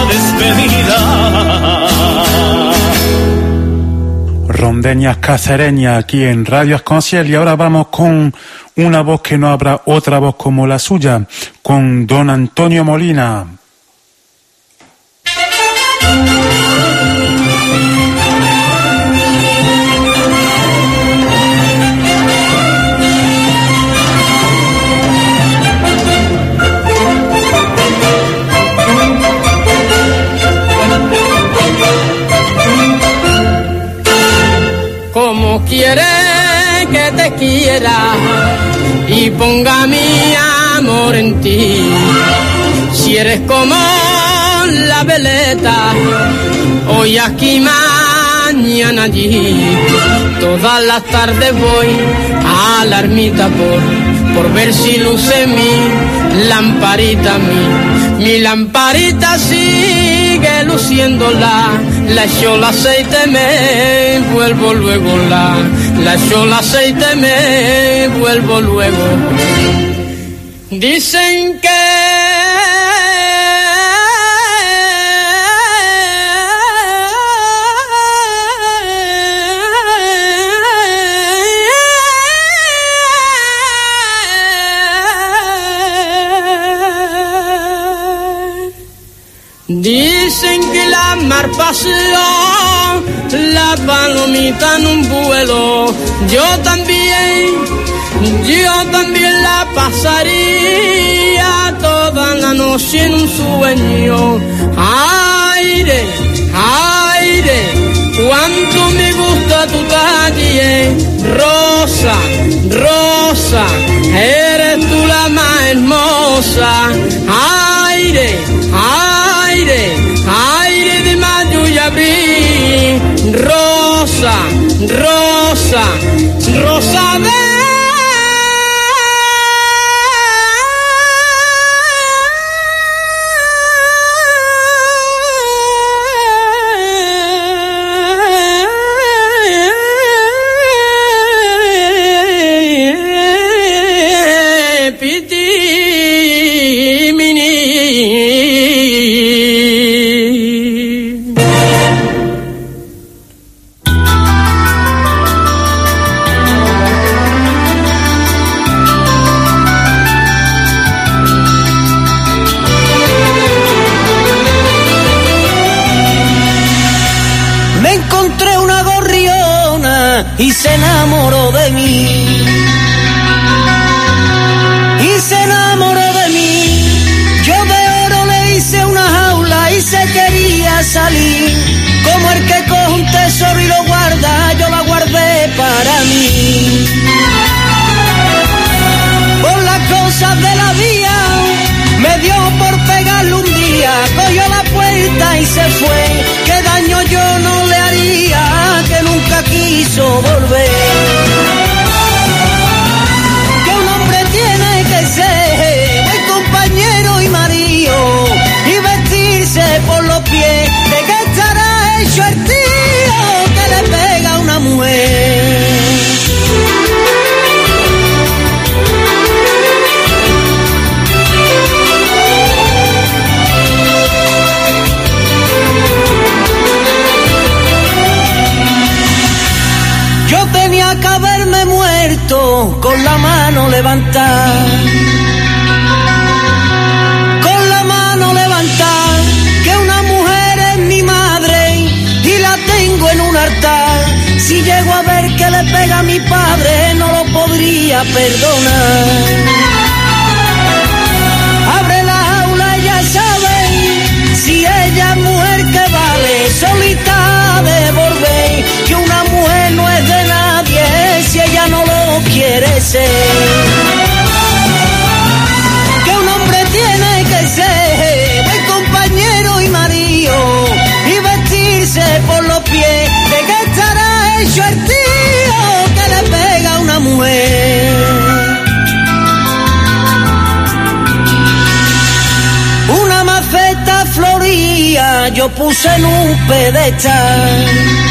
Speaker 2: despedida.
Speaker 1: Rondeñas cacereñas aquí en Radio Arc-en-Ciel, y ahora vamos con una voz que no habrá otra voz como la suya, con don Antonio Molina.
Speaker 7: Como quiere que te quiera y ponga mi amor en ti, si eres como la veleta, hoy aquí, mañana allí, todas las tardes voy a la ermita por ver si luce mi lamparita, mi lamparita sigue luciéndola, la echo el aceite, me vuelvo luego, la echo el aceite, me vuelvo luego. Dicen que la mar paseó, la palomita en un vuelo, yo también la pasaría toda la noche en un sueño. Aire, aire, cuánto me gusta tu talle, rosa, rosa, eres tú la más hermosa. Aire, aire, aire de mayo y abril, rosa, rosa, rosa de
Speaker 8: y se enamoró de mí, y se enamoró de mí. Yo de oro le hice una jaula y se quería salir, como el que coge un tesoro y lo guarda, yo la guardé para mí. Por las cosas de la vida mano levantada, con la mano levantada, que una mujer es mi madre y la tengo en un altar. Si llego a ver que le pega a mi padre, no lo podría perdonar. Abre la jaula y ya saben, si ella es mujer que vale, solita de volver, que una mujer no es de nadie si ella no lo quiere ser. Que un hombre tiene que ser buen compañero y marido y vestirse por los pies, de que estará hecho el tío que le pega a una mujer. Una maceta floría yo puse en un pedestal,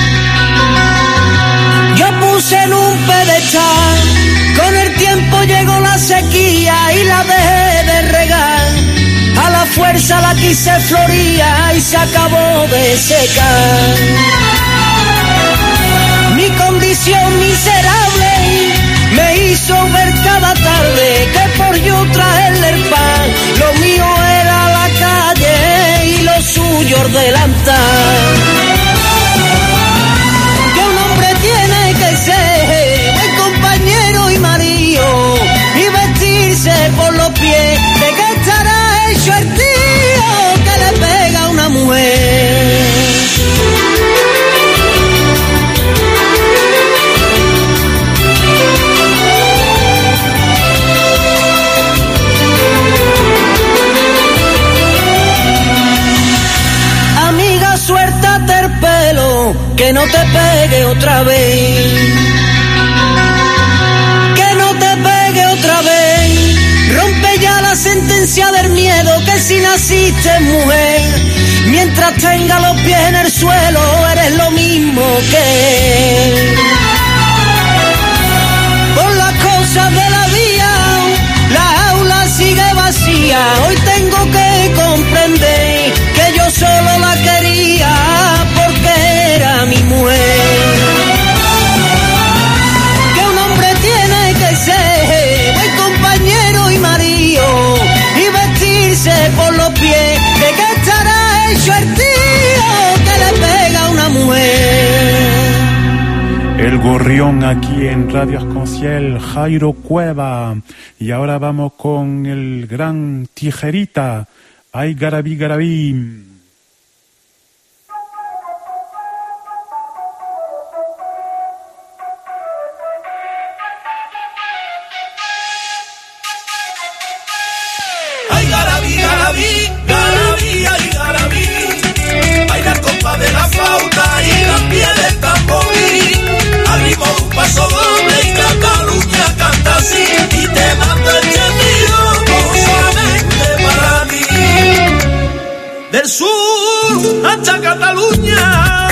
Speaker 8: yo puse en un pedestal. Con el tiempo llegó la sequía y la dejé de regar, a la fuerza la quise floría y se acabó de secar. Mi condición miserable me hizo ver cada tarde que por yo traerle el pan, lo mío era la calle y lo suyo ordelantar. Que un hombre tiene que ser buen compañero y marido y vestirse por los pies, de que estará hecho el tío que le pega a una mujer. Amiga, suéltate el pelo, que no te pegue otra vez, que no te pegue otra vez. Rompe ya la sentencia del miedo, que si naciste mujer, mientras tenga los pies en el suelo, eres lo mismo que él. Por las cosas de la vida, la aula sigue vacía. Hoy tengo que comprender que yo solo la quería porque era mi mujer. Que un hombre tiene que ser buen compañero y marido y vestirse por los pies, de que estará hecho el tío que le pega a una mujer.
Speaker 1: El gorrión aquí en Radio Arconciel, Jairo Cueva. Y ahora vamos con el gran Tijerita. Ay, Garabí, Garabí.
Speaker 2: Ay, Garabí, Garabí, Garabí, ay, Garabí. Baila el compás de la flauta y las pieles tamborí. Al ritmo de un paso doble y Cataluña canta así. Y te mando este tío solamente para mí. Del sur hasta Cataluña,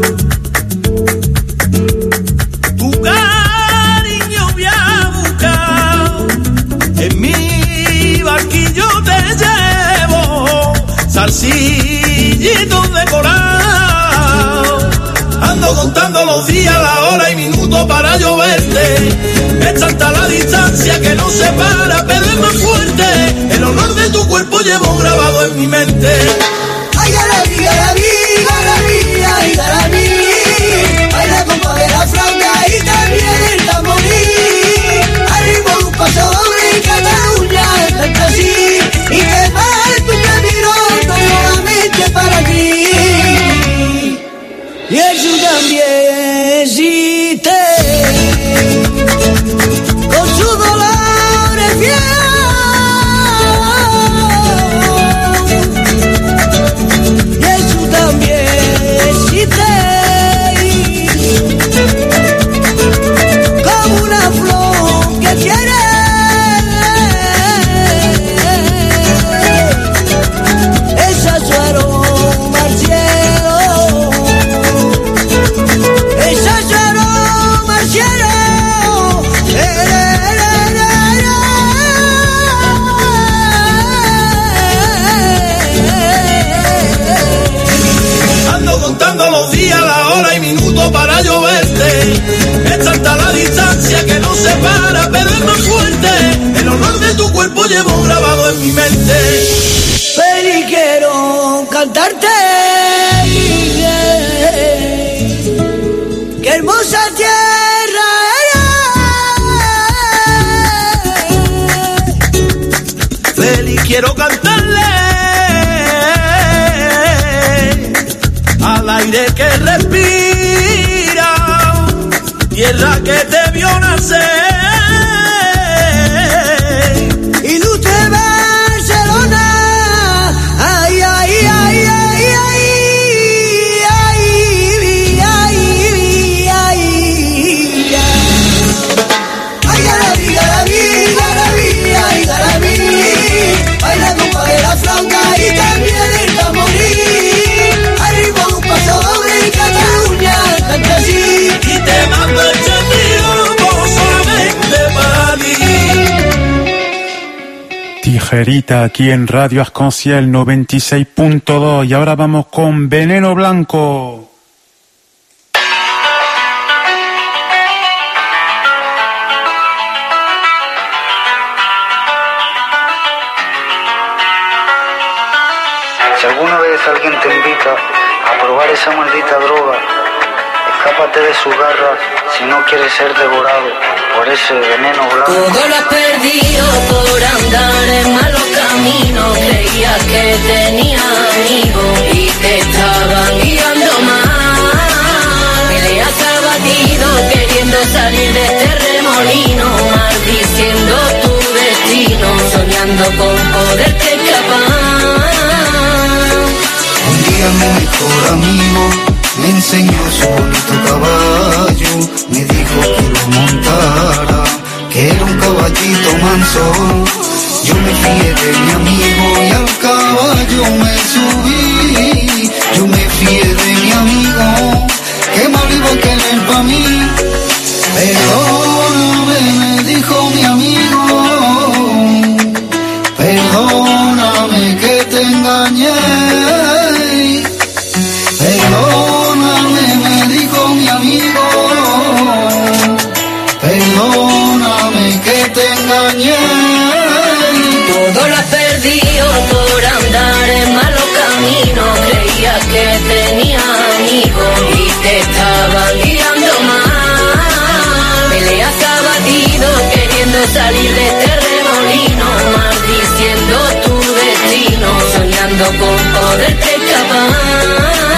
Speaker 2: tu cariño voy a buscar. En mi barquillo te llevo zarcillitos decorados. Ando contando los días, la hora y minutos para lloverte. Es tanta la distancia que no separa, pero es más fuerte. El olor de tu cuerpo llevo grabado en mi mente.
Speaker 3: Ay, Garabí, Garabí, Garabí, ay, Garabí. Baila compa de la flauta y también el tamborí. Al ritmo de un paso doble y Cataluña canta así. Y te parto un camino nuevamente para ti. Y eso también existe, con su dolor es fiel.
Speaker 2: tu cuerpo llevo grabado en mi mente.
Speaker 8: Ven y quiero cantarte, qué hermosa tierra eres.
Speaker 2: Ven y quiero cantarle al aire que respira, tierra que te vio nacer.
Speaker 8: Ilustre Barcelona, ay, ay, ay, ay, ay, ay, ay, ay, ay, Garabí, Garabí, Garabí, ay, Garabí, bailando para la flauta y también el tamborín, arriba un paso doble y Cataluña canta así,
Speaker 2: Y te mando el chasquido solamente para ti.
Speaker 1: Tijerita aquí en Radio Arconciel 96.2 y ahora vamos con Veneno Blanco.
Speaker 9: Si alguna vez alguien te invita a probar esa maldita droga, escápate de sus garras si no quieres ser devorado por ese veneno blanco.
Speaker 4: Todo lo has perdido por andar en malos caminos. Creías que tenías amigos y te estaban guiando mal. Peleas abatido queriendo salir de este remolino, maldiciendo tu destino, soñando con poderte escapar.
Speaker 3: Un día mi mejor amigo me enseñó su bonito caballo, me dijo que lo montara, que era un caballito manso. Yo me fié de mi amigo y al caballo me subí. Yo me fié de mi amigo, que más iba a querer pa' mí. Perdóname, me dijo mi amigo, perdóname que te engañé. Perdóname, me dijo mi amigo, perdóname que te engañé.
Speaker 4: Todo lo has perdido por andar en malos caminos. Creías que tenías amigos y te estaban guiando mal. Peleas abatido queriendo salir de este remolino, maldiciendo tu destino, soñando con poderte escapar.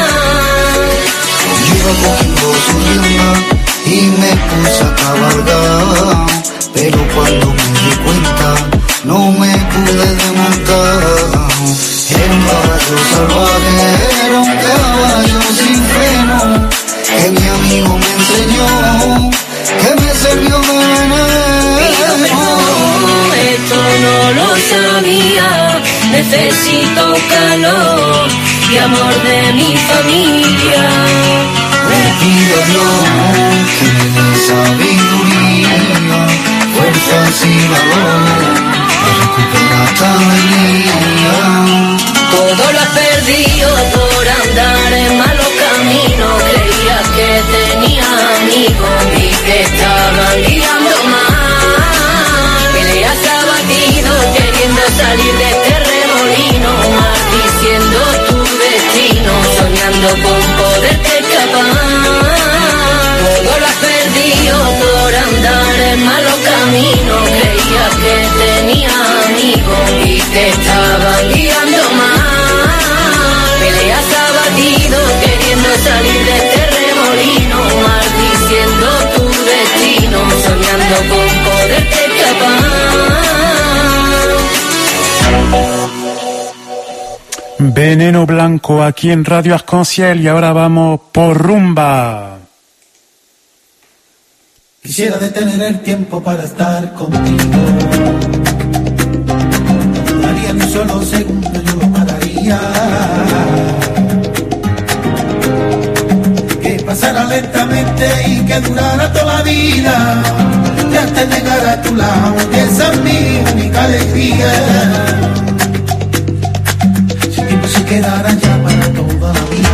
Speaker 3: Iba cogiendo su rienda y me puse a cabalgar, pero cuando me di cuenta no me pude desmontar. Era un caballo salvaje, era un caballo sin freno, que mi amigo me enseñó, que me sirvió de veneno.
Speaker 4: Esto no lo sabía, necesito calor y amor de mi familia.
Speaker 3: Le pido a Dios que me dé sabiduría, fuerzas y valor para recuperar esta alegría.
Speaker 4: Todo lo has perdido por andar en malos caminos. Creías que tenías amigos y te estaban guiando mal. Peleas abatido queriendo salir de este remolino, maldiciendo tu destino, soñando con poderte escapar. Todo lo has perdido por andar en malos caminos. Creías que tenías amigos y te estaban guiando mal. Peleas abatido queriendo salir de este remolino, maldiciendo tu destino, soñando con poderte escapar.
Speaker 1: Veneno Blanco aquí en Radio Arconciel y ahora vamos por rumba.
Speaker 2: Quisiera detener el tiempo para estar contigo. No daría ni un solo segundo, yo lo pararía. Que pasara lentamente y que durara toda la vida. Y hasta llegar a tu lado, que esa es mi única alegría. Si el tiempo se quedara ya para toda la vida.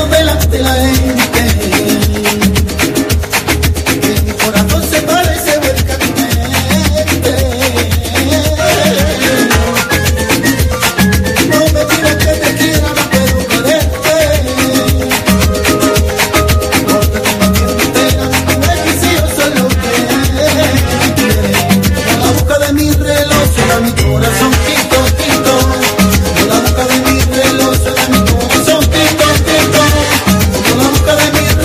Speaker 10: beso delante de la gente. Que mi corazón se parece vuelca a tu mente. No me pidas que te quiera, no puedo quererte. Porque tengo tiempo entera, me quisiera ser lo que quieres. A la boca de mi reloj suena mi corazón, tito, tito. A la boca de mi reloj suena mi corazón, tito, tito. A la boca de mi reloj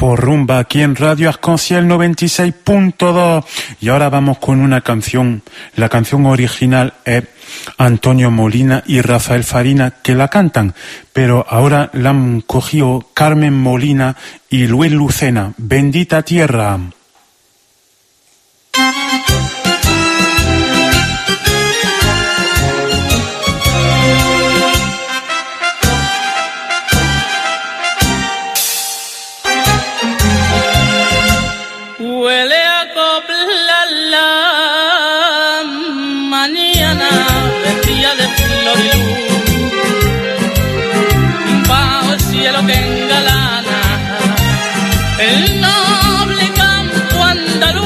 Speaker 1: por Rumba aquí en Radio Arc-en-Ciel 96.2. Y ahora vamos con una canción. La canción original es Antonio Molina y Rafael Farina, que la cantan, pero ahora la han cogido Carmen Molina y Luis Lucena. Bendita tierra.
Speaker 7: Huele a copla la mañana, vestida de flor y luz, bajo el cielo que engalana el noble campo andaluz.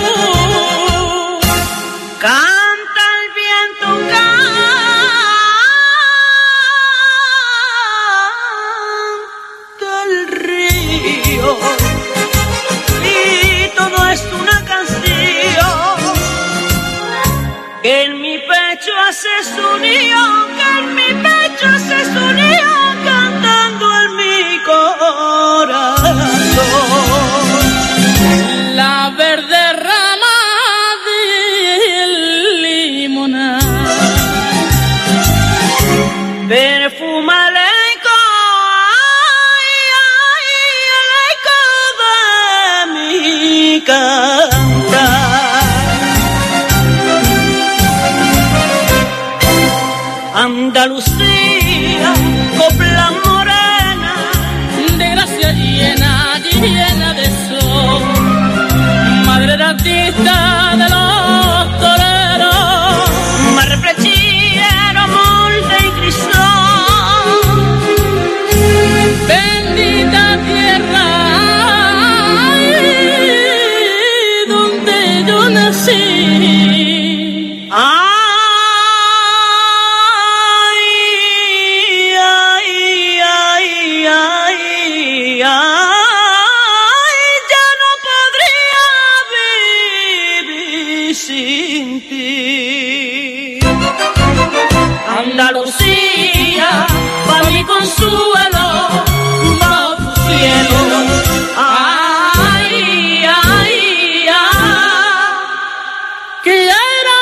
Speaker 7: Canta el viento un canto el río, y todo es una canción que en mi pecho hace su nido, que en mi pecho hace su nido, cantando en mi corazón. La verde rama del limonar perfuma el eco, ay, ay, el eco de mi cantar. Andalucía, copla morena, de gracia llena, llena de sol, madre de artista de los toreros, más reflechero, molde y crisol. Bendita tierra, ay, donde yo nací. Andalucía, pa' mi consuelo, bajo tu cielo, ay, ay, ay, quiero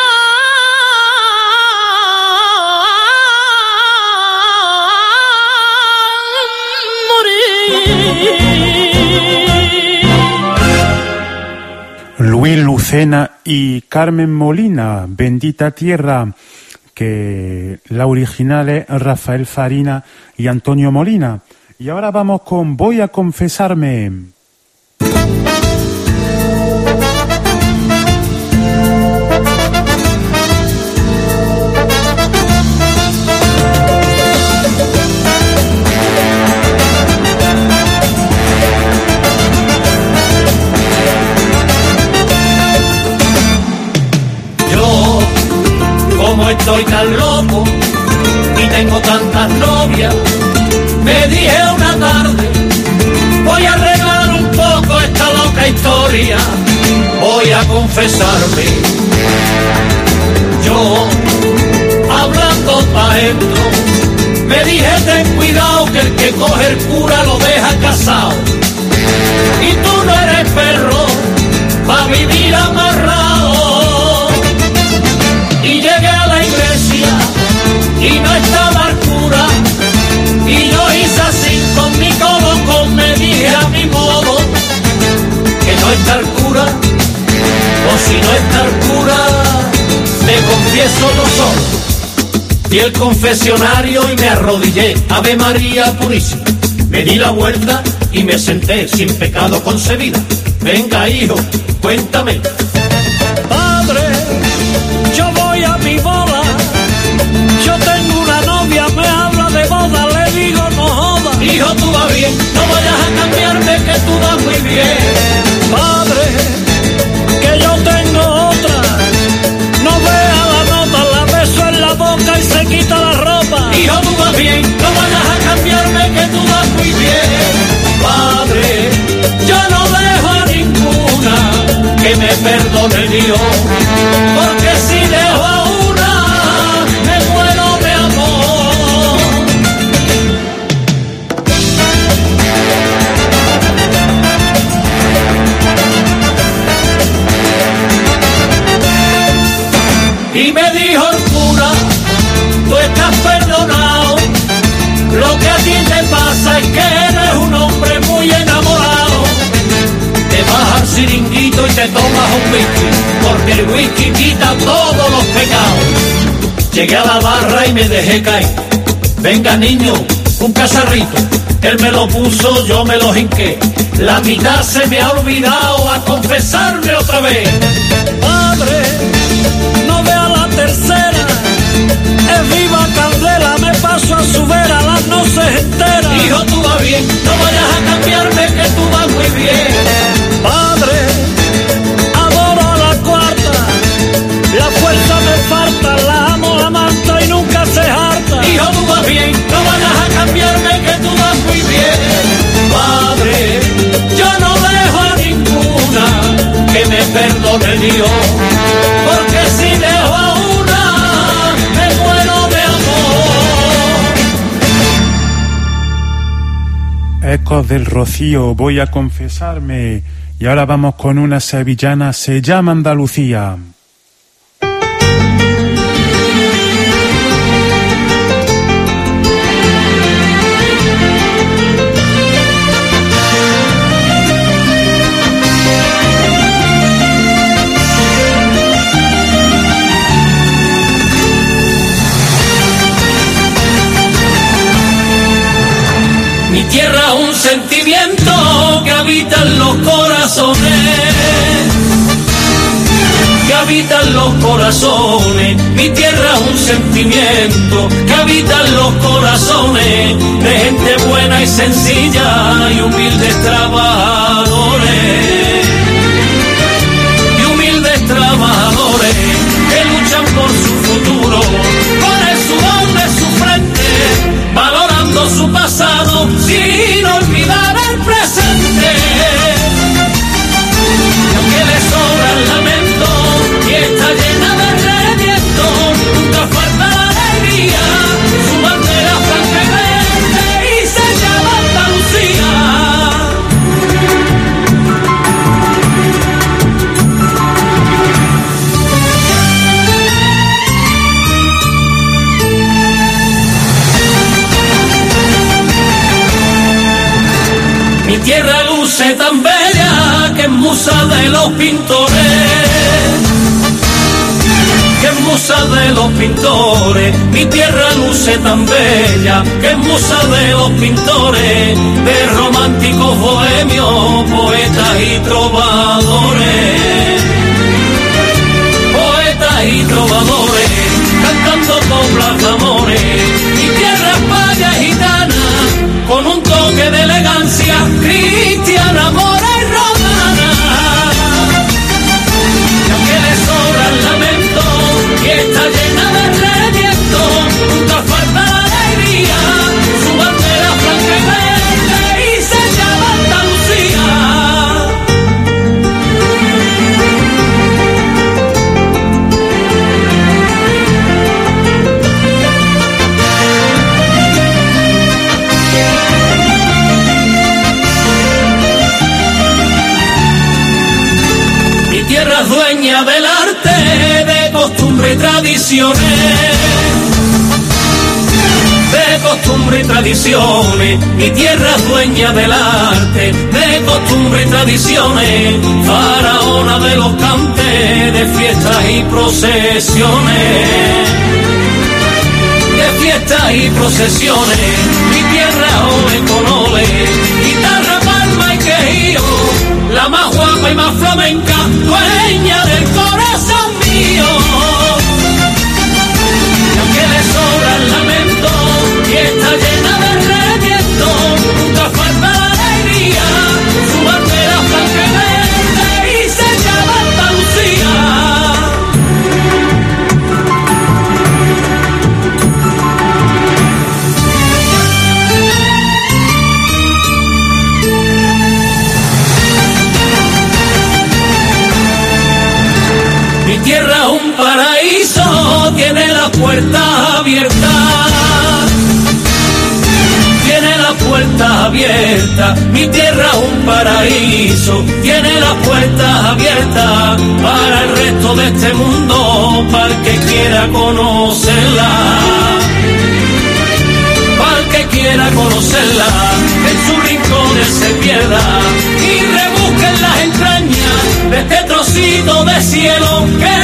Speaker 7: morir.
Speaker 1: Luis Lucena y Carmen Molina, Bendita tierra, que la original es Rafael Farina y Antonio Molina. Y ahora vamos con Voy a confesarme.
Speaker 2: Como estoy tan loco y tengo tantas novias, me dije una tarde, voy a arreglar un poco esta loca historia, voy a confesarme. Yo, hablando pa' dentro, me dije ten cuidado que el que coge el cura lo deja casado, y tú no eres perro pa' vivir amarrado. Y llegué a la iglesia y no estaba el cura, y yo hice así con mi codo, me dije a mi modo que no está el cura, o si no está el cura, me confieso yo solo. Fui al confesionario y me arrodillé, Ave María Purísima, me di la vuelta y me senté sin pecado concebida. Venga hijo, cuéntame.
Speaker 11: Padre, yo voy a mi boda, yo tengo una novia, me habla de boda, le digo no joda.
Speaker 2: Hijo, tú vas bien, no vayas a cambiarme que tú vas muy bien.
Speaker 11: Padre, que yo tengo otra, no vea la nota, la beso en la boca y se quita la ropa.
Speaker 2: Hijo, tú vas bien, no vayas a cambiarme que tú vas muy bien. Padre, yo no dejo a ninguna, que me perdone Dios, porque si dejo a una, me muero de amor. el whisky quita todos los pecados. Llegué a la barra y me dejé caer. Venga niño, un cacharrito. Él me lo puso, yo me lo hinqué. La mitad se me ha olvidado a confesarme otra vez.
Speaker 11: Padre, no vea la tercera. Es viva candela, me paso a su vera las noches enteras.
Speaker 2: Hijo, tú vas bien, no vayas a cambiarme que tú vas muy bien.
Speaker 11: Padre, adoro a la cuarta. La fuerza me falta, la amo, la manta y nunca se harta.
Speaker 2: Hijo, tú vas bien, no vayas a cambiarme que tú vas muy bien. Padre, yo no dejo a ninguna, que me perdone Dios, porque si dejo a una, me muero de amor.
Speaker 1: Ecos del Rocío, voy a confesarme. Y ahora vamos con una sevillana, se llama Andalucía.
Speaker 2: Mi tierra es un sentimiento que habita en los corazones, que habita en los corazones. Mi tierra es un sentimiento que habita en los corazones de gente buena y sencilla y humildes trabajadores, y humildes trabajadores que luchan por su futuro con el sudor de su frente, valorando su pasado sin olvidar el presente. Y aunque le sobra el lamento y está llena de reviento, nunca falta la alegría, su bandera blanca y verde y se llama Andalucía. Mi tierra luce tan bella que es musa de los pintores, que es musa de los pintores. Mi tierra luce tan bella que es musa de los pintores, de románticos bohemios, poetas y trovadores, poetas y trovadores, cantando coplas de amores. Mi tierra es paya gitana, con un toque de elegancia cristiana, mora y romana. Y aunque le sobra el lamento y está llena de reviento, nunca falta la alegría, su bandera blanca y verde y se llama Andalucía. Tierra dueña del arte, de costumbre y tradiciones, de costumbre y tradiciones. Mi tierra dueña del arte, de costumbre y tradiciones, faraona de los cantes, de fiestas y procesiones, de fiestas y procesiones. Mi tierra ole con ole, guitarra, palma y quejío, la más guapa y más flamenca, dueña del corazón mío. Y aunque le sobra el lamento y está llena de reviento, nunca falta la alegría, su bandera blanca y verde y se llama Andalucía. Mi tierra es un paraíso, tiene la puerta abierta, tiene la puerta abierta. Mi tierra es un paraíso, tiene las puertas abiertas para el resto de este mundo, para el que quiera conocerla, para el que quiera conocerla, en sus rincones se pierda y rebusque en las entrañas de este trocito de cielo que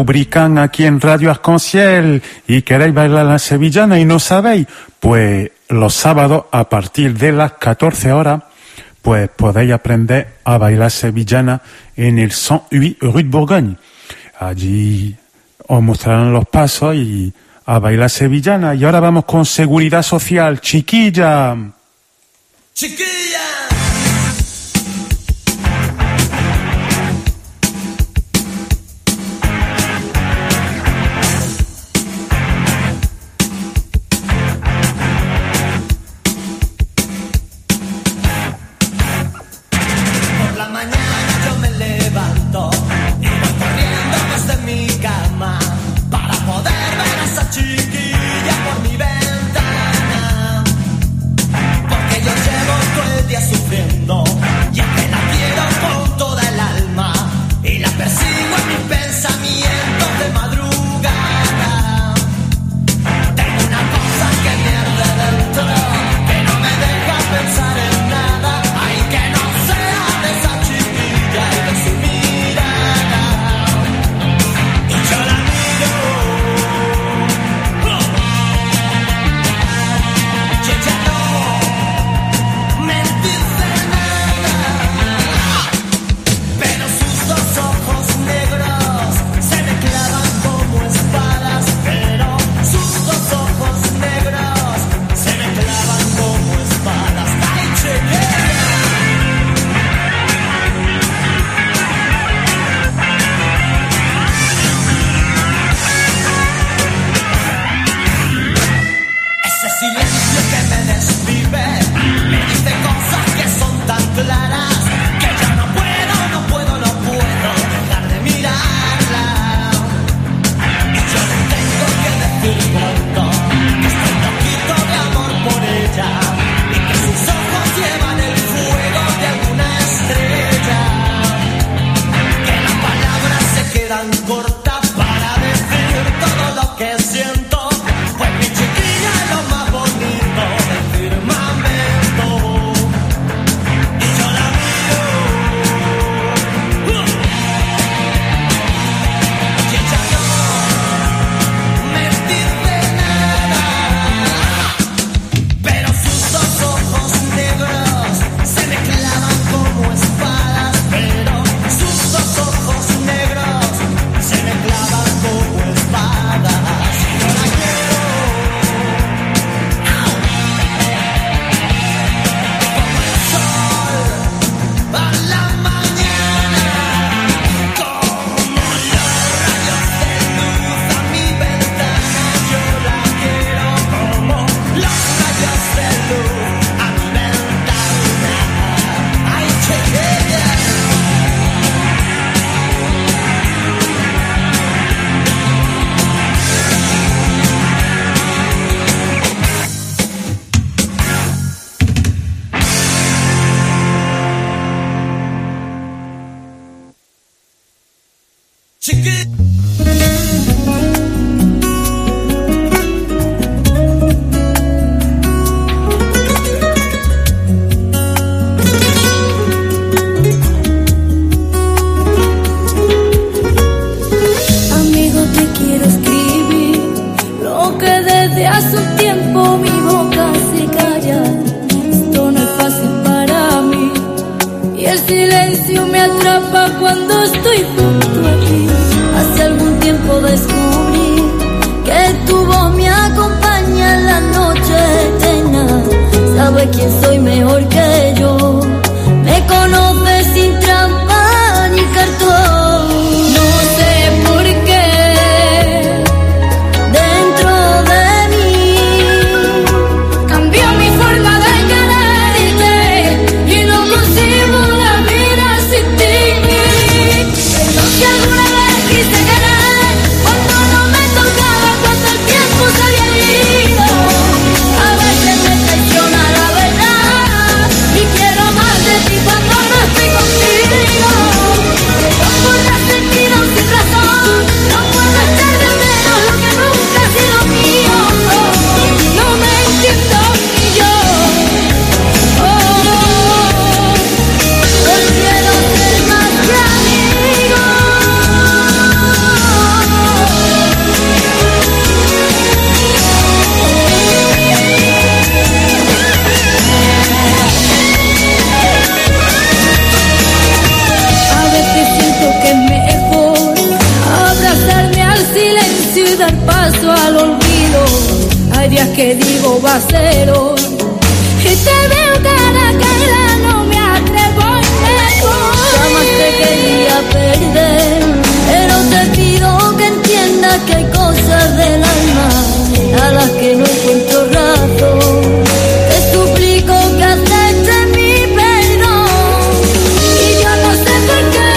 Speaker 1: rubrican aquí en Radio Arc-en-Ciel y queréis bailar la sevillana y no sabéis, pues los sábados a partir de las 14 horas pues podéis aprender a bailar sevillana en el 108 Rue de Bourgogne. Allí os mostrarán los pasos y a bailar sevillana. Y ahora vamos con Seguridad Social. ¡Chiquilla!
Speaker 2: ¡Chiquilla!
Speaker 4: La verdad al olvido. Hay días que digo va a ser hoy y te veo cara a cara, no me atrevo y me voy. Jamás te quería perder, pero te pido que entiendas que hay cosas del alma a las que no encuentro razón. Te suplico que aceptes mi perdón y yo no sé por qué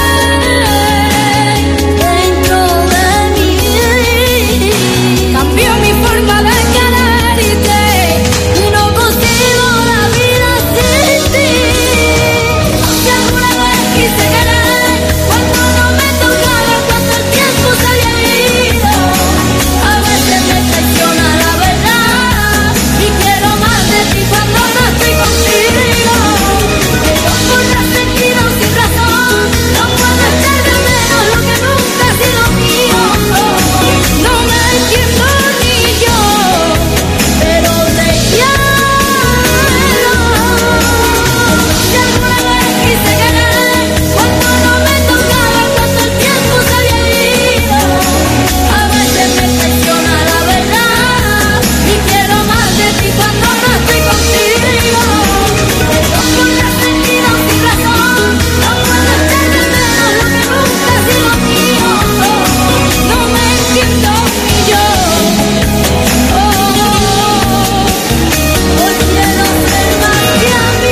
Speaker 4: dentro de mí cambió mi forma de quererte y no consigo la vida sin ti. Si alguna vez quise querer cuando no me tocaba, cuando el tiempo se había ido, a veces me traiciona la verdad y quiero más de ti cuando no estoy contigo. Pero por las sentidos sin razón no puedo echar de menos lo que nunca ha sido mío. No me entiendo ni yo, pero te quiero. Si alguna vez quise querer cuando no me tocaba, cuando el tiempo se había ido, a veces me traiciona la verdad y quiero más de ti cuando no estoy contigo. Pero por las sentidos sin razón no puedo echar de menos lo que nunca ha sido mío. No me entiendo ni yo. Hoy quiero ser más que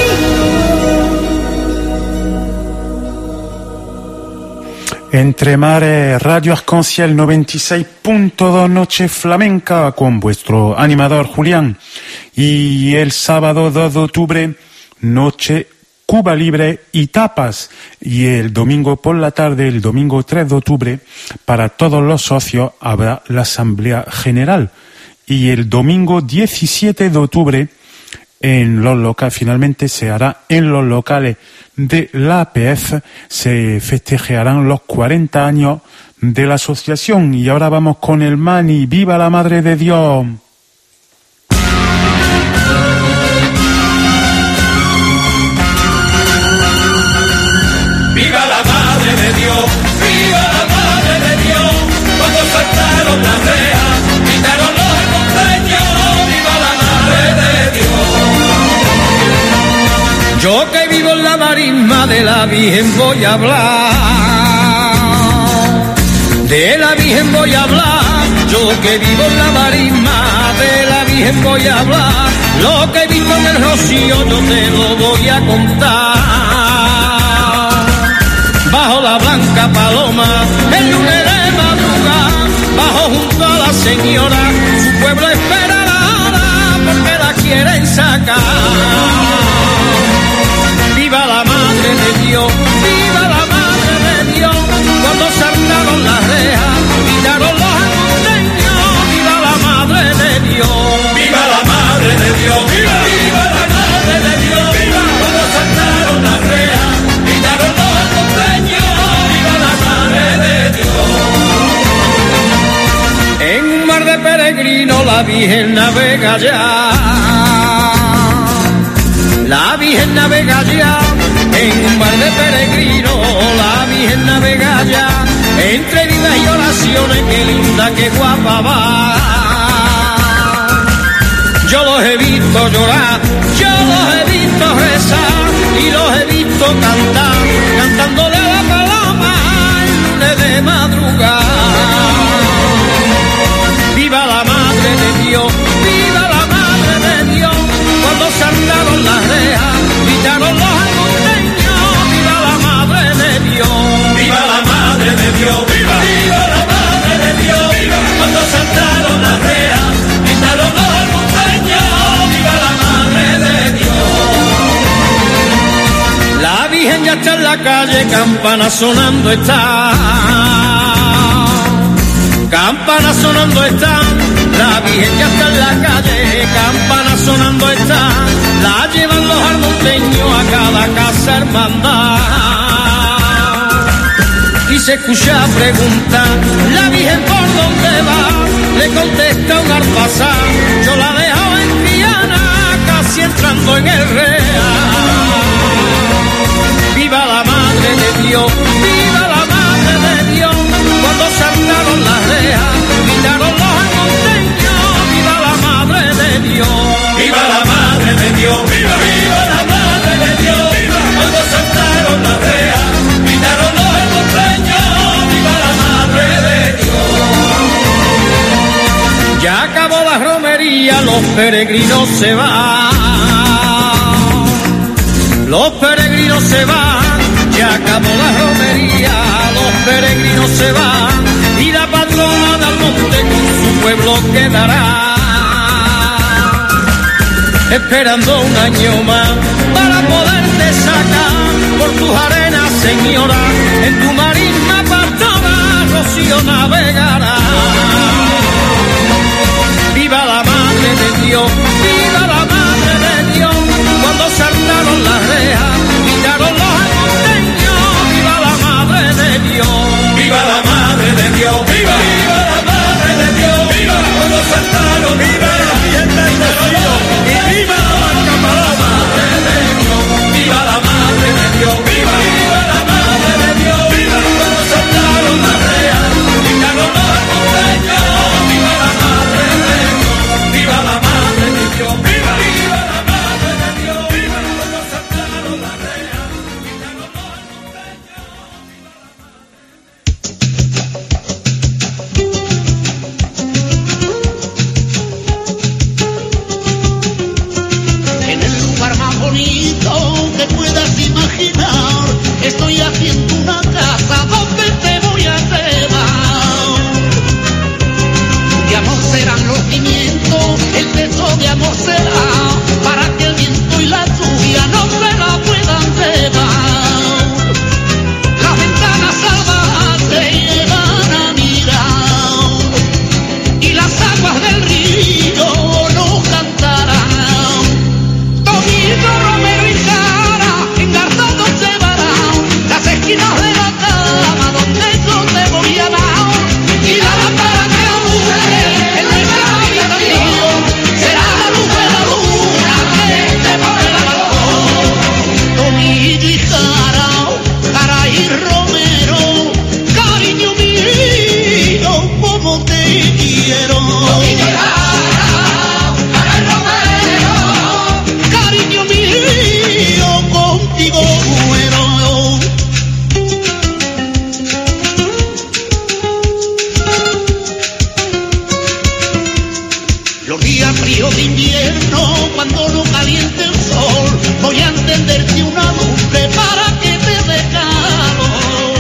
Speaker 4: amigo.
Speaker 1: Entre mares, Radio Arc-en-Ciel 96.2 Noche Flamenca con vuestro animador Julián. Y el sábado 2 de octubre, Noche Cuba Libre y Tapas. Y el domingo por la tarde, el domingo 3 de octubre, para todos los socios habrá la Asamblea General. Y el domingo 17 de octubre, en los locales, finalmente se hará en los locales de la APF, se festejarán los 40 años de la asociación. Y ahora vamos con el Mani. ¡Viva la Madre de Dios!
Speaker 2: Viva la Madre de Dios, viva la Madre de Dios, cuando saltaron las rejas, quitaron los costeños, viva la Madre de Dios.
Speaker 11: Yo que vivo en la marisma de la Virgen voy a hablar, de la Virgen voy a hablar. Yo que vivo en la marisma de la Virgen voy a hablar, lo que he visto en el rocío yo te lo voy a contar. Bajo la blanca paloma, el lunes de madrugada, bajo junto a la señora, su pueblo espera la hora porque la quieren sacar. Viva la Madre de Dios, viva la Madre de Dios, cuando saltaron las rejas, quitaron los amonteños, viva la Madre de Dios.
Speaker 2: Viva la Madre de Dios, viva, viva la Madre de Dios, viva, cuando saltaron las rejas, quitaron los costeños, viva la Madre de Dios.
Speaker 11: En un mar de peregrinos la Virgen navega ya, la Virgen navega ya, en un mar de peregrinos la Virgen navega ya, entre vidas y oraciones, qué linda, qué guapa va. Yo los he visto llorar, yo los he visto rezar y los he visto cantar, cantándole a la paloma el lunes de madrugada. Viva la Madre de Dios, viva la Madre de Dios, cuando saltaron las rejas, quitaron los amonteños, viva la Madre de Dios.
Speaker 2: Viva la Madre de Dios, viva, viva la Madre de Dios, viva, cuando saltaron las rejas, quitaron los costeños, viva la Madre de Dios.
Speaker 11: La Virgen ya está en la calle, campana sonando está, campana sonando está, la Virgen ya está en la calle, campana sonando está, la llevan los armonteños a cada casa hermandad. Y se escucha preguntar, la Virgen por dónde va, le contesta un alpazar, yo la dejo en Triana, casi entrando en el Real. Viva la Madre de Dios, viva la Madre de Dios, cuando saltaron las rejas, quitaron los armonteños, Ya acabó la romería, los peregrinos se van. Los peregrinos se van, ya acabó la romería, los peregrinos se van. Y la patrona del monte con su pueblo quedará. Esperando un año más para poderte sacar por tus arenas, señora, en tu marisma pastora Rocío navegará. Viva la Madre de Dios, viva la Madre de Dios, cuando saltaron las rejas, gritaron los almonteños, viva la Madre de Dios,
Speaker 2: viva la Madre de Dios, viva, viva la Madre de Dios, viva, cuando saltaron, viva la Virgen del Rocío, y viva la Madre de Dios, viva la Madre de Dios, viva, viva la Madre de Dios, viva, cuando saltaron las rejas, gritaron los almonteños, viva la Madre de Dios, viva la Madre de Dios, viva, viva la Madre de Dios, viva, cuando saltaron las rejas, gritaron los almonteños,
Speaker 8: En el lugar más bonito que puedas imaginar, estoy haciendo una casa donde te voy a llevar. De amor serán los cimientos, el techo de amor será, para que el viento y la lluvia no se la puedan llevar. Las ventanas salvajes te van a mirar, y las aguas del río nos cantarán. Tomito, Romero y Jara, engarzados llevarán las esquinas de la cama donde yo te voy a dar. Y la lámpara que alumbre en nuestra habitación será la luz de la luna que te pone la balcón. Tomillo y Jara, Jara y Romero, cariño mío, como te quiero. Tomillo y Jara, Jara y Romero, cariño mío, contigo muero. Los días fríos de invierno, cuando no caliente el sol, voy a encenderte una lumbre para que te dé calor.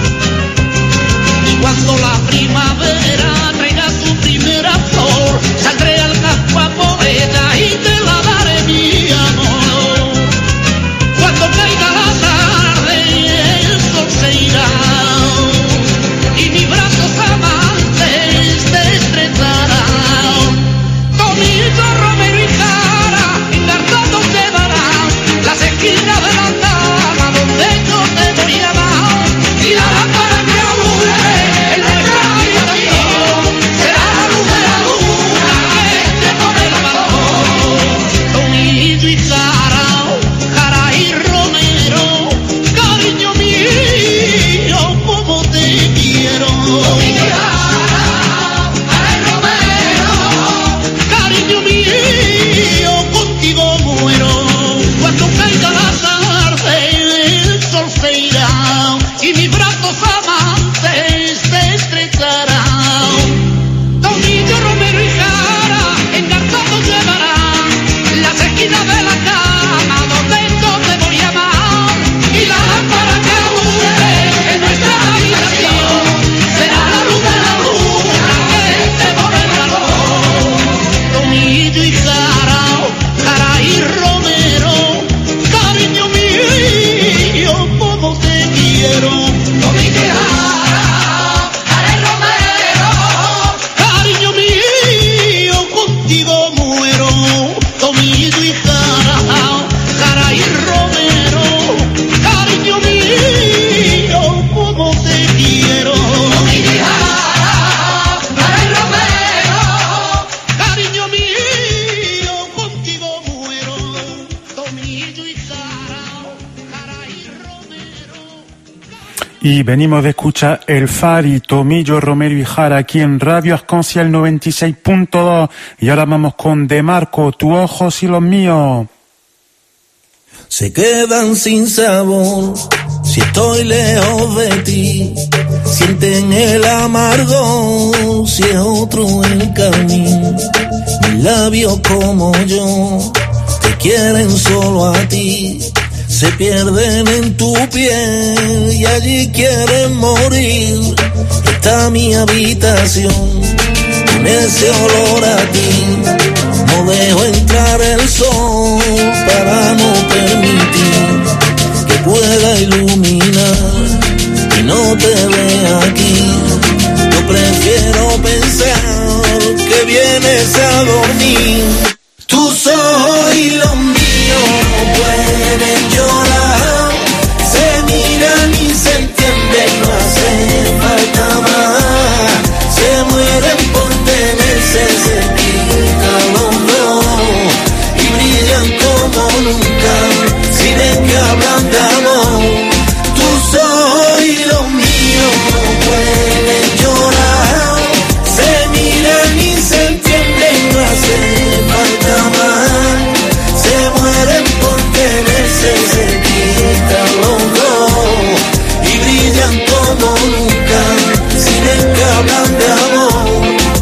Speaker 8: Y cuando la primavera traiga su primera flor, saldré al campo a por ella y te la daré, mi amor. Cuando caiga la tarde el sol se irá, y mis brazos amantes te estrecharán. Tomillo, Romero y Jara, engarzados llevarán las esquinas de la cama donde yo te voy a dar. Y la lámpara que alumbre en nuestra habitación será la luz de la luna que te pone el balcón. Tomillo y Jara, Jara y Romero, cariño mío, como te quiero. Tomillo y Jara, Jara y Romero, cariño mío, contigo muero. Cuando caiga la tarde el sol se irá, y mis brazos amantes te estrecharán. Tomillo, Romero y Jara, engarzados llevarán las esquinas de la cama donde yo te voy a amar. Y la lámpara que alumbre en nuestra habitación será la luz de la luna que te pone el balcón. Tomillo y Jara, Jara y Romero, cariño mío, como te quiero. Tomillo y Jara, Jara y Romero, cariño mío, contigo muero. Tomillo y Jara, Jara y Romero, cariño mío, como te quiero. Tomillo y Jara, Jara y Romero, cariño mío, contigo muero. Tomillo y Jara, Jara y Romero.
Speaker 1: Y venimos de escuchar El Fari, Tomillo, Romero y Jara aquí en Radio Arconciel 96.2. Y ahora vamos con De Marco, tus ojos y los míos.
Speaker 12: Se quedan sin sabor Si estoy lejos de ti, sienten el amargo, si es otro el camino. Mis labios como yo, te quieren solo a ti, se pierden en tu piel y allí quieren morir. Está mi habitación, con ese olor a ti, no dejo entrar el sol para no permitir que pueda iluminar y no te vea aquí. Yo prefiero pensar que vienes a dormir. Tus ojos y los míos no pueden llorar, se miran y se entienden, no hace falta más. Se mueren por tenerse cerquita los dos y brillan como nunca, si ven que hablan de amor. Tus ojos y los míos no pueden llorar, se miran y se entienden, no hace falta más. Se mueren por tenerse cerquita los dos y brillan como nunca, si ven que hablan de amor.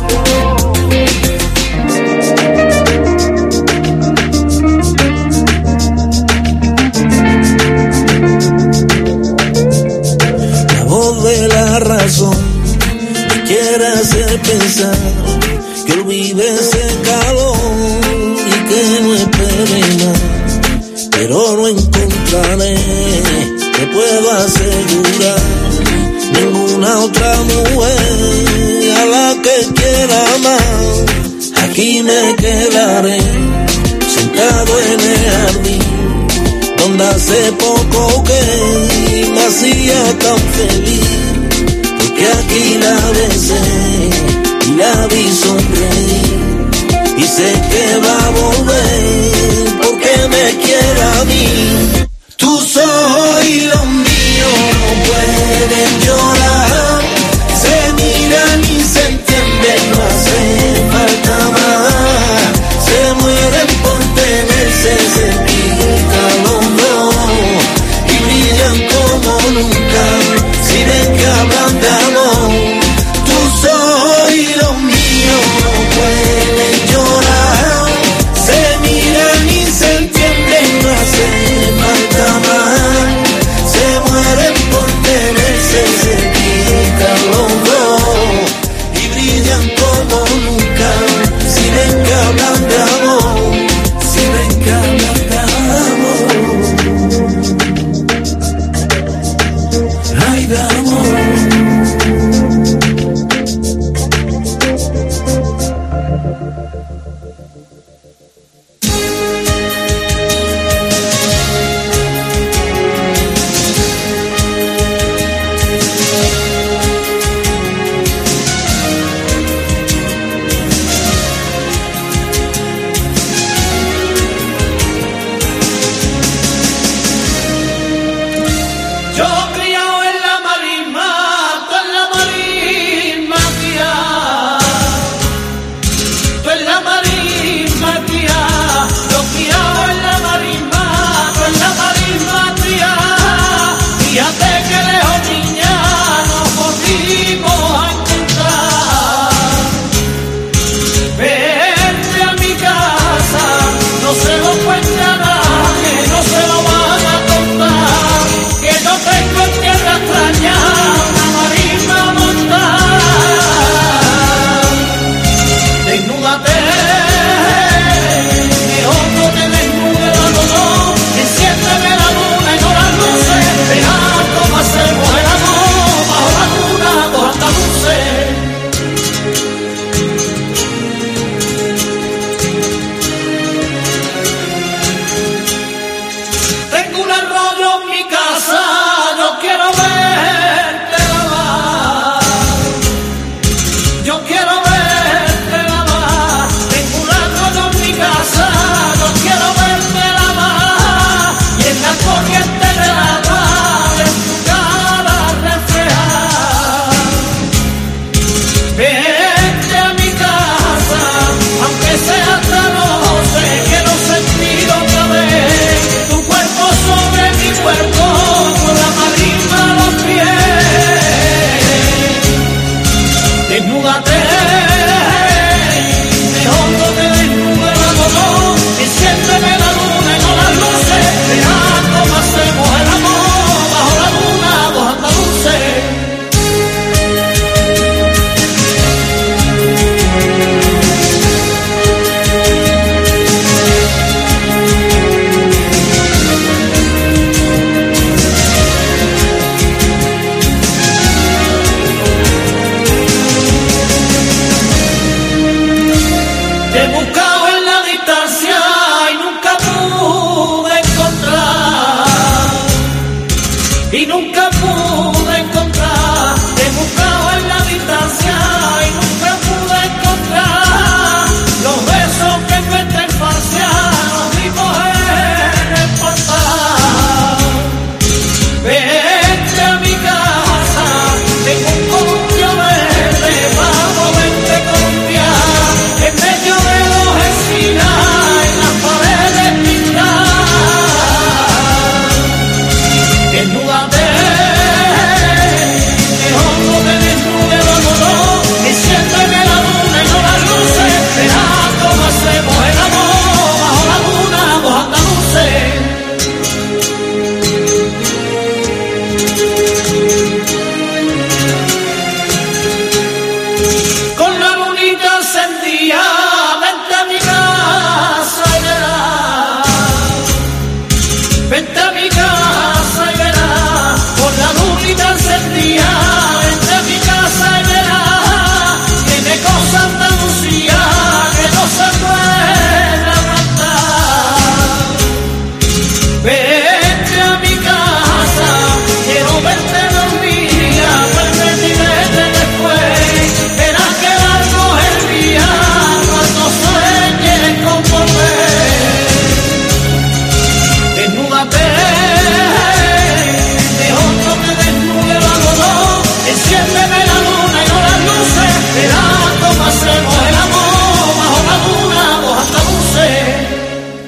Speaker 12: La voz de la razón me quiere hacer pensar que olvide ese calor y que no espere más, pero no encontraré, te puedo asegurar, ninguna otra mujer a la que quiera más. Aquí me quedaré sentado en el jardín, donde hace poco que me hacía tan feliz, porque aquí la besé y la vi sonreír, y sé que va a volver porque me quiere a mí. Tus ojos y los míos no pueden llorar, se miran y se entienden, no hace falta más. Se mueren por tenerse cerquita los dos y brillan como nunca, si ven que hablan de amor. Tus ojos y los míos no pueden llorar, se miran y se entienden, no hace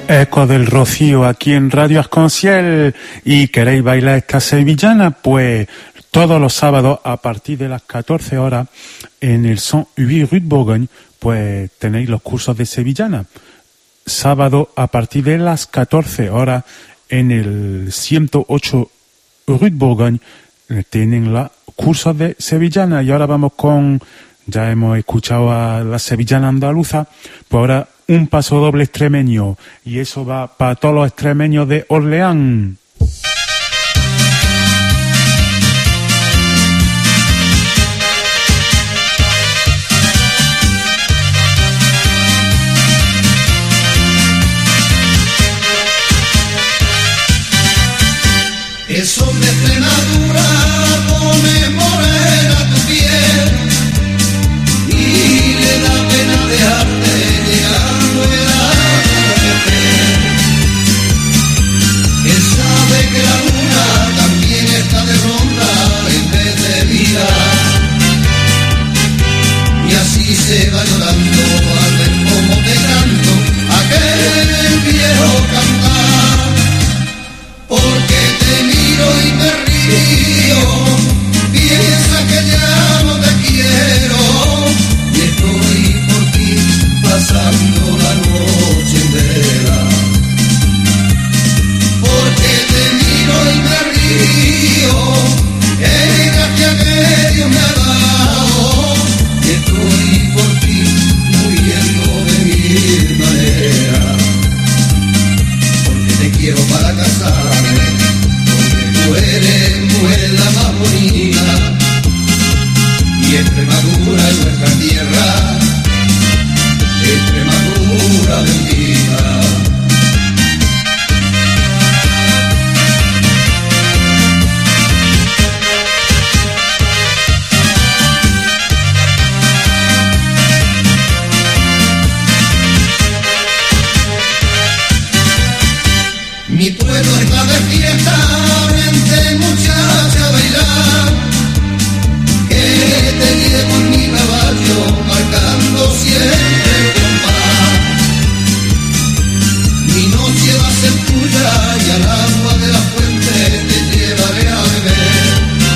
Speaker 1: Eco del Rocío aquí en Radio Arconciel. ¿Y queréis bailar esta sevillana? Pues todos los sábados a partir de las 14 horas en el 108 Rue de Bourgogne pues tenéis los cursos de sevillana. Sábado a partir de las 14 horas en el 108 Rue de Bourgogne tienen los cursos de sevillana. Y ahora vamos con, ya hemos escuchado a la sevillana andaluza, pues ahora un paso doble extremeño, y eso va para todos los extremeños de Orleans.
Speaker 3: El sol de Extremadura pone morena tu piel y le da pena dejarte llegando el anochecer. Él sabe que la luna también está de ronda en vez de vida, y así se va llorando al ver cómo te canto aquel viejo cantar. Porque te miro y me río, piensa que ya no te quiero, y estoy por ti pasando la noche entera. Porque te miro y me río, es gracia que Dios me ha dado, y estoy por ti muriendo de mil maneras. Porque te quiero para casarme, tú eres mujer la más bonita, y Extremadura es nuestra tierra, Extremadura bendita. Mi pueblo está de fiesta, vente muchacha a bailar, que te llevo en mi caballo marcando siempre el compás. Mi noche va a ser tuya y al agua de la fuente te llevaré a beber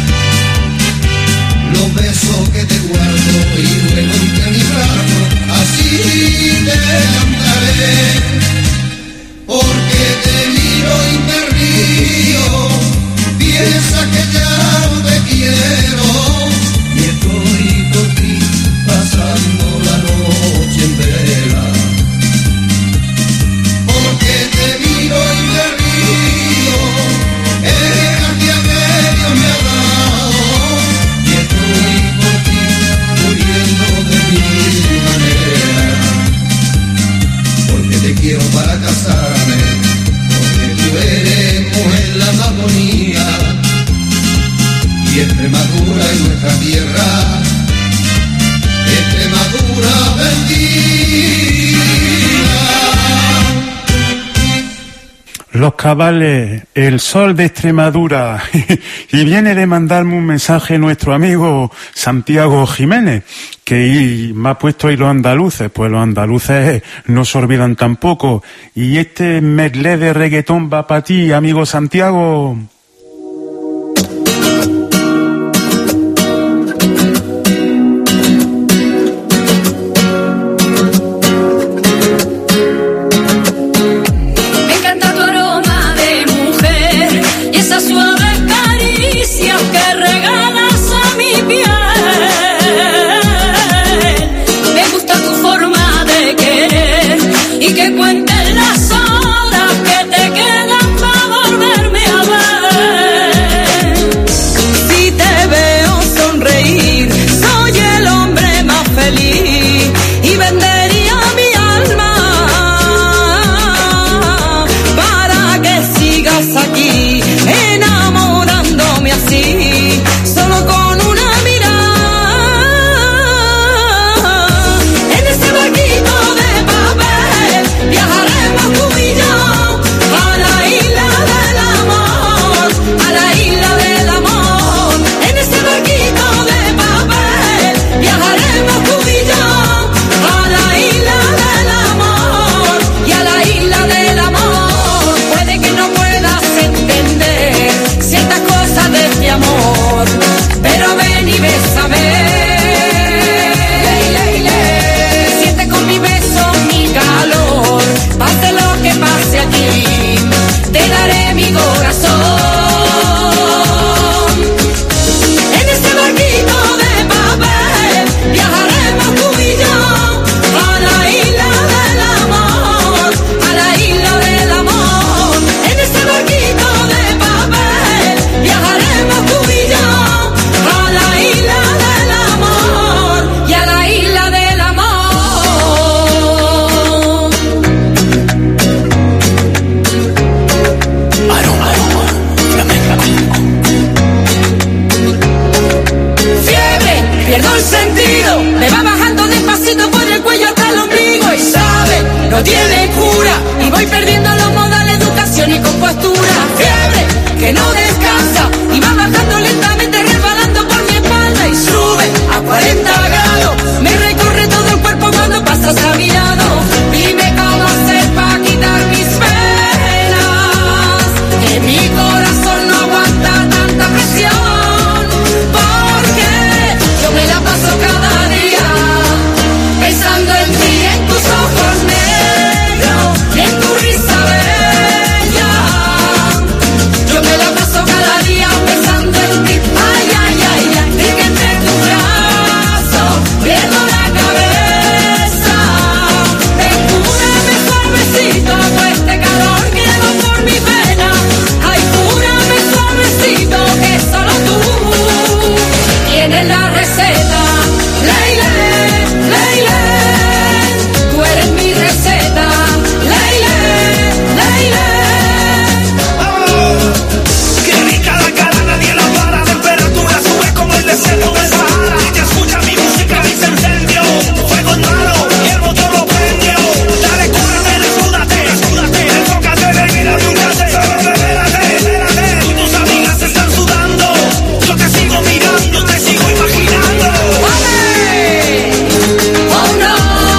Speaker 3: los besos que te guardo y luego entre mis brazos así te cantaré. Porque te miro y me río, piensa que ya no te quiero, y estoy por ti pasando la noche entera. Porque te miro y me río, es gracia que Dios me ha dado, y estoy por ti muriendo de mil maneras. Porque te quiero para casarme, porque tú eres mujer la más bonita, y Extremadura es nuestra tierra, Extremadura bendita.
Speaker 1: Los cabales, el sol de Extremadura. Y viene de mandarme un mensaje nuestro amigo Santiago Jiménez, que me ha puesto ahí los andaluces. Pues los andaluces no se olvidan tampoco. Y este medley de reggaetón va para ti, amigo Santiago.
Speaker 4: Y que cuenten las horas que te quedan para volverme a ver.
Speaker 6: tiene cura y voy perdiendo los modales, educación y compostura. Fiebre que no descansa y va bajando lentamente, resbalando por mi espalda y sube a 40 grados. Me recorre todo el cuerpo cuando pasas a mi lado. Dime cómo hacer para quitar mis penas, que mi corazón no aguanta tanta presión, porque yo me la paso cada día pensando en ti, en tus ojos negros y en tu risa bella. Yo me la paso cada día pensando en ti. Ay, ay, ay, ay, y que entre tu brazo pierdo la cabeza. Ven, cúrame suavecito con este calor que va por mi pena. Ay, cúrame suavecito que solo tú tienes la receta. Leile, Leile, tú eres mi receta. Leile, Leile.
Speaker 5: Qué rica la cara, nadie la para. La temperatura sube como el desierto del Sahara. Si te escucha mi música, dice incendio. Fuego en mano y el motor lo prendió. Dale, cúrame, desnúdate, enfócate, termina de un cate. Solo revélate. Tú y tus amigas están sudando. Yo te sigo mirando, te sigo imaginando.
Speaker 6: Oh no,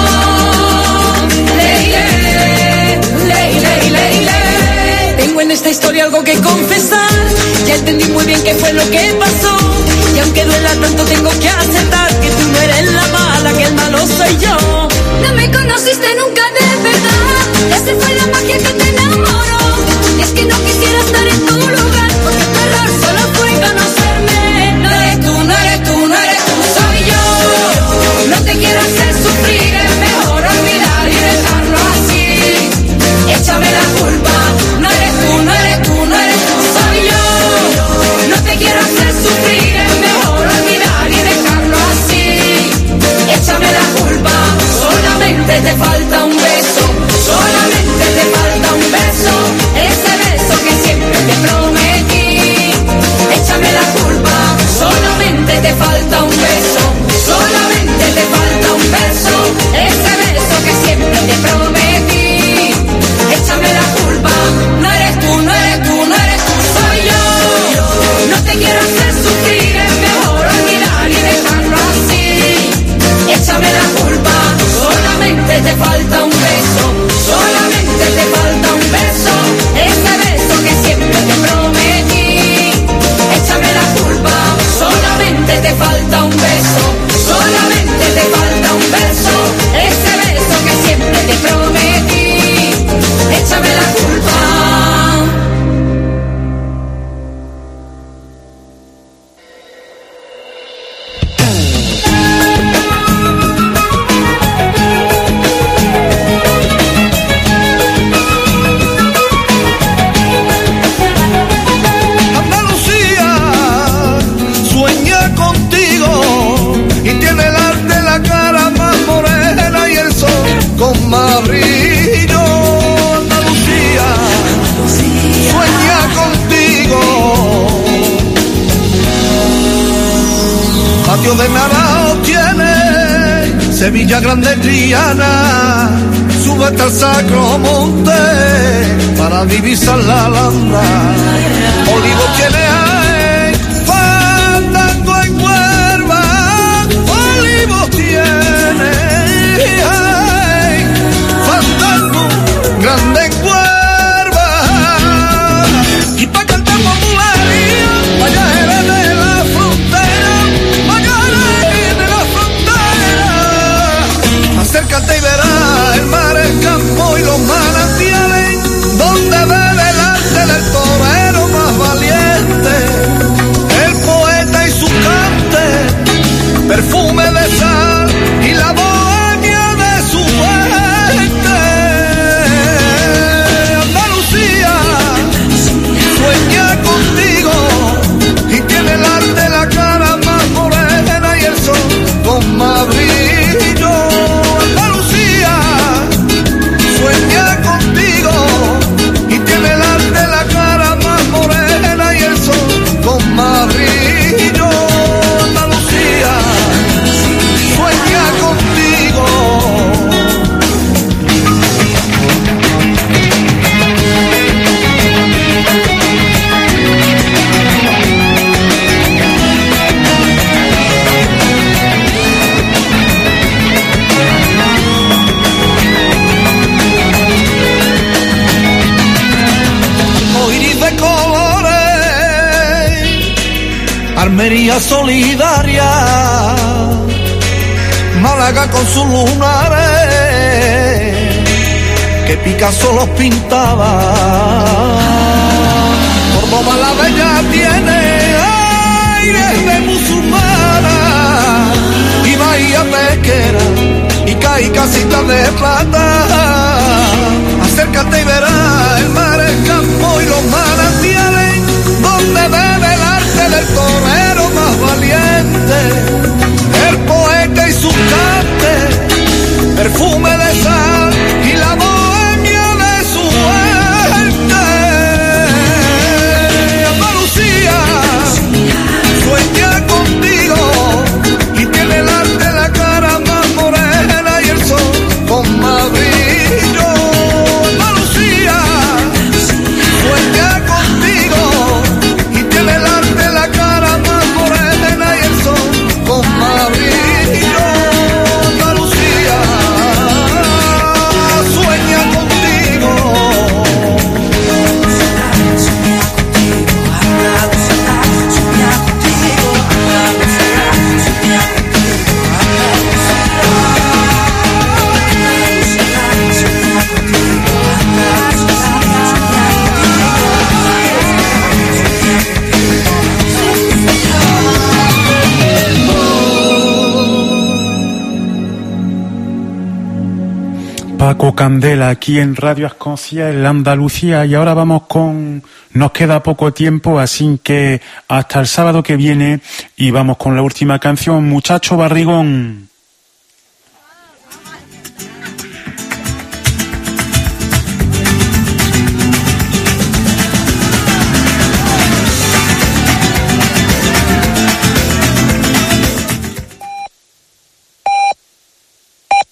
Speaker 6: Leile, Leile, Leile. Tengo en esta historia algo que confesar. Ya entendí muy bien qué fue lo que pasó. Y aunque duela tanto tengo que aceptar que tú no eres la mala, que el malo soy yo. No me conociste nunca de verdad. Esa fue la magia que te enamoró. Y es que no quisiera estar en tu lugar, porque tu error solo fue conocerme. No eres tú, no eres tú, no eres tú, soy yo. No te quiero hacer sufrir, es mejor olvidar y dejarlo así. Échame la culpa. No eres tú, no eres tú, no eres tú, soy yo. No te quiero hacer sufrir, es mejor olvidar y dejarlo así. Échame la culpa. Solamente te falta un beso, solamente te falta un beso, ese beso que siempre te prometí. Échame la culpa. Solamente te falta un beso, solamente te falta un beso, ese beso que siempre te prometí. Échame la culpa. No eres tú, no eres tú, no eres tú, soy yo. No te quiero hacer sufrir, es mejor olvidar y dejarlo así. Échame la culpa. Solamente te falta un beso, solamente te falta un beso, ese beso que siempre te prometí. Échame la culpa. Solamente te falta un beso, solamente te falta un beso, ese beso que siempre te prometí. Échame la culpa.
Speaker 12: Andalucía sueña contigo y tiene el arte, la cara más morena y el sol con más brillo. Andalucía sueña contigo. Patio de Narao tiene, Sevilla Grande Triana, sube hasta el Sacro Monte para divisar la Alhambra. Olivo tiene ay, fandango en Huelva, Olivo tiene ay, fandango grande en Huelva. Y pa' cantar popularidad, vaya eres de la frontera, vaya eres de la frontera. Acércate y verás el mar, el campo y los manantiales, donde ve delante del torero más valiente.
Speaker 3: Almería solidaria, Málaga con sus lunares, que Picasso los pintaba. Córdoba la bella tiene aires de musulmana, y bahía pesquera, y cae casitas de plata. Acércate y verás el mar, el campo y los manantiales, donde bebe el arte del torero más valiente, el poeta y sus cantes, perfume de sal y la bohemia de su muerte. Andalucía sueña contigo y tiene el arte, la cara más morena y el sol con más brillo. Andalucía sueña contigo y tiene el arte, la cara más morena y el sol con más brillo. Andalucía sueña contigo.
Speaker 1: Paco Candela aquí en Radio Arc-en-Ciel, Andalucía, y ahora vamos con... Nos queda poco tiempo, así que hasta el sábado que viene, y vamos con la última canción, Muchacho Barrigón.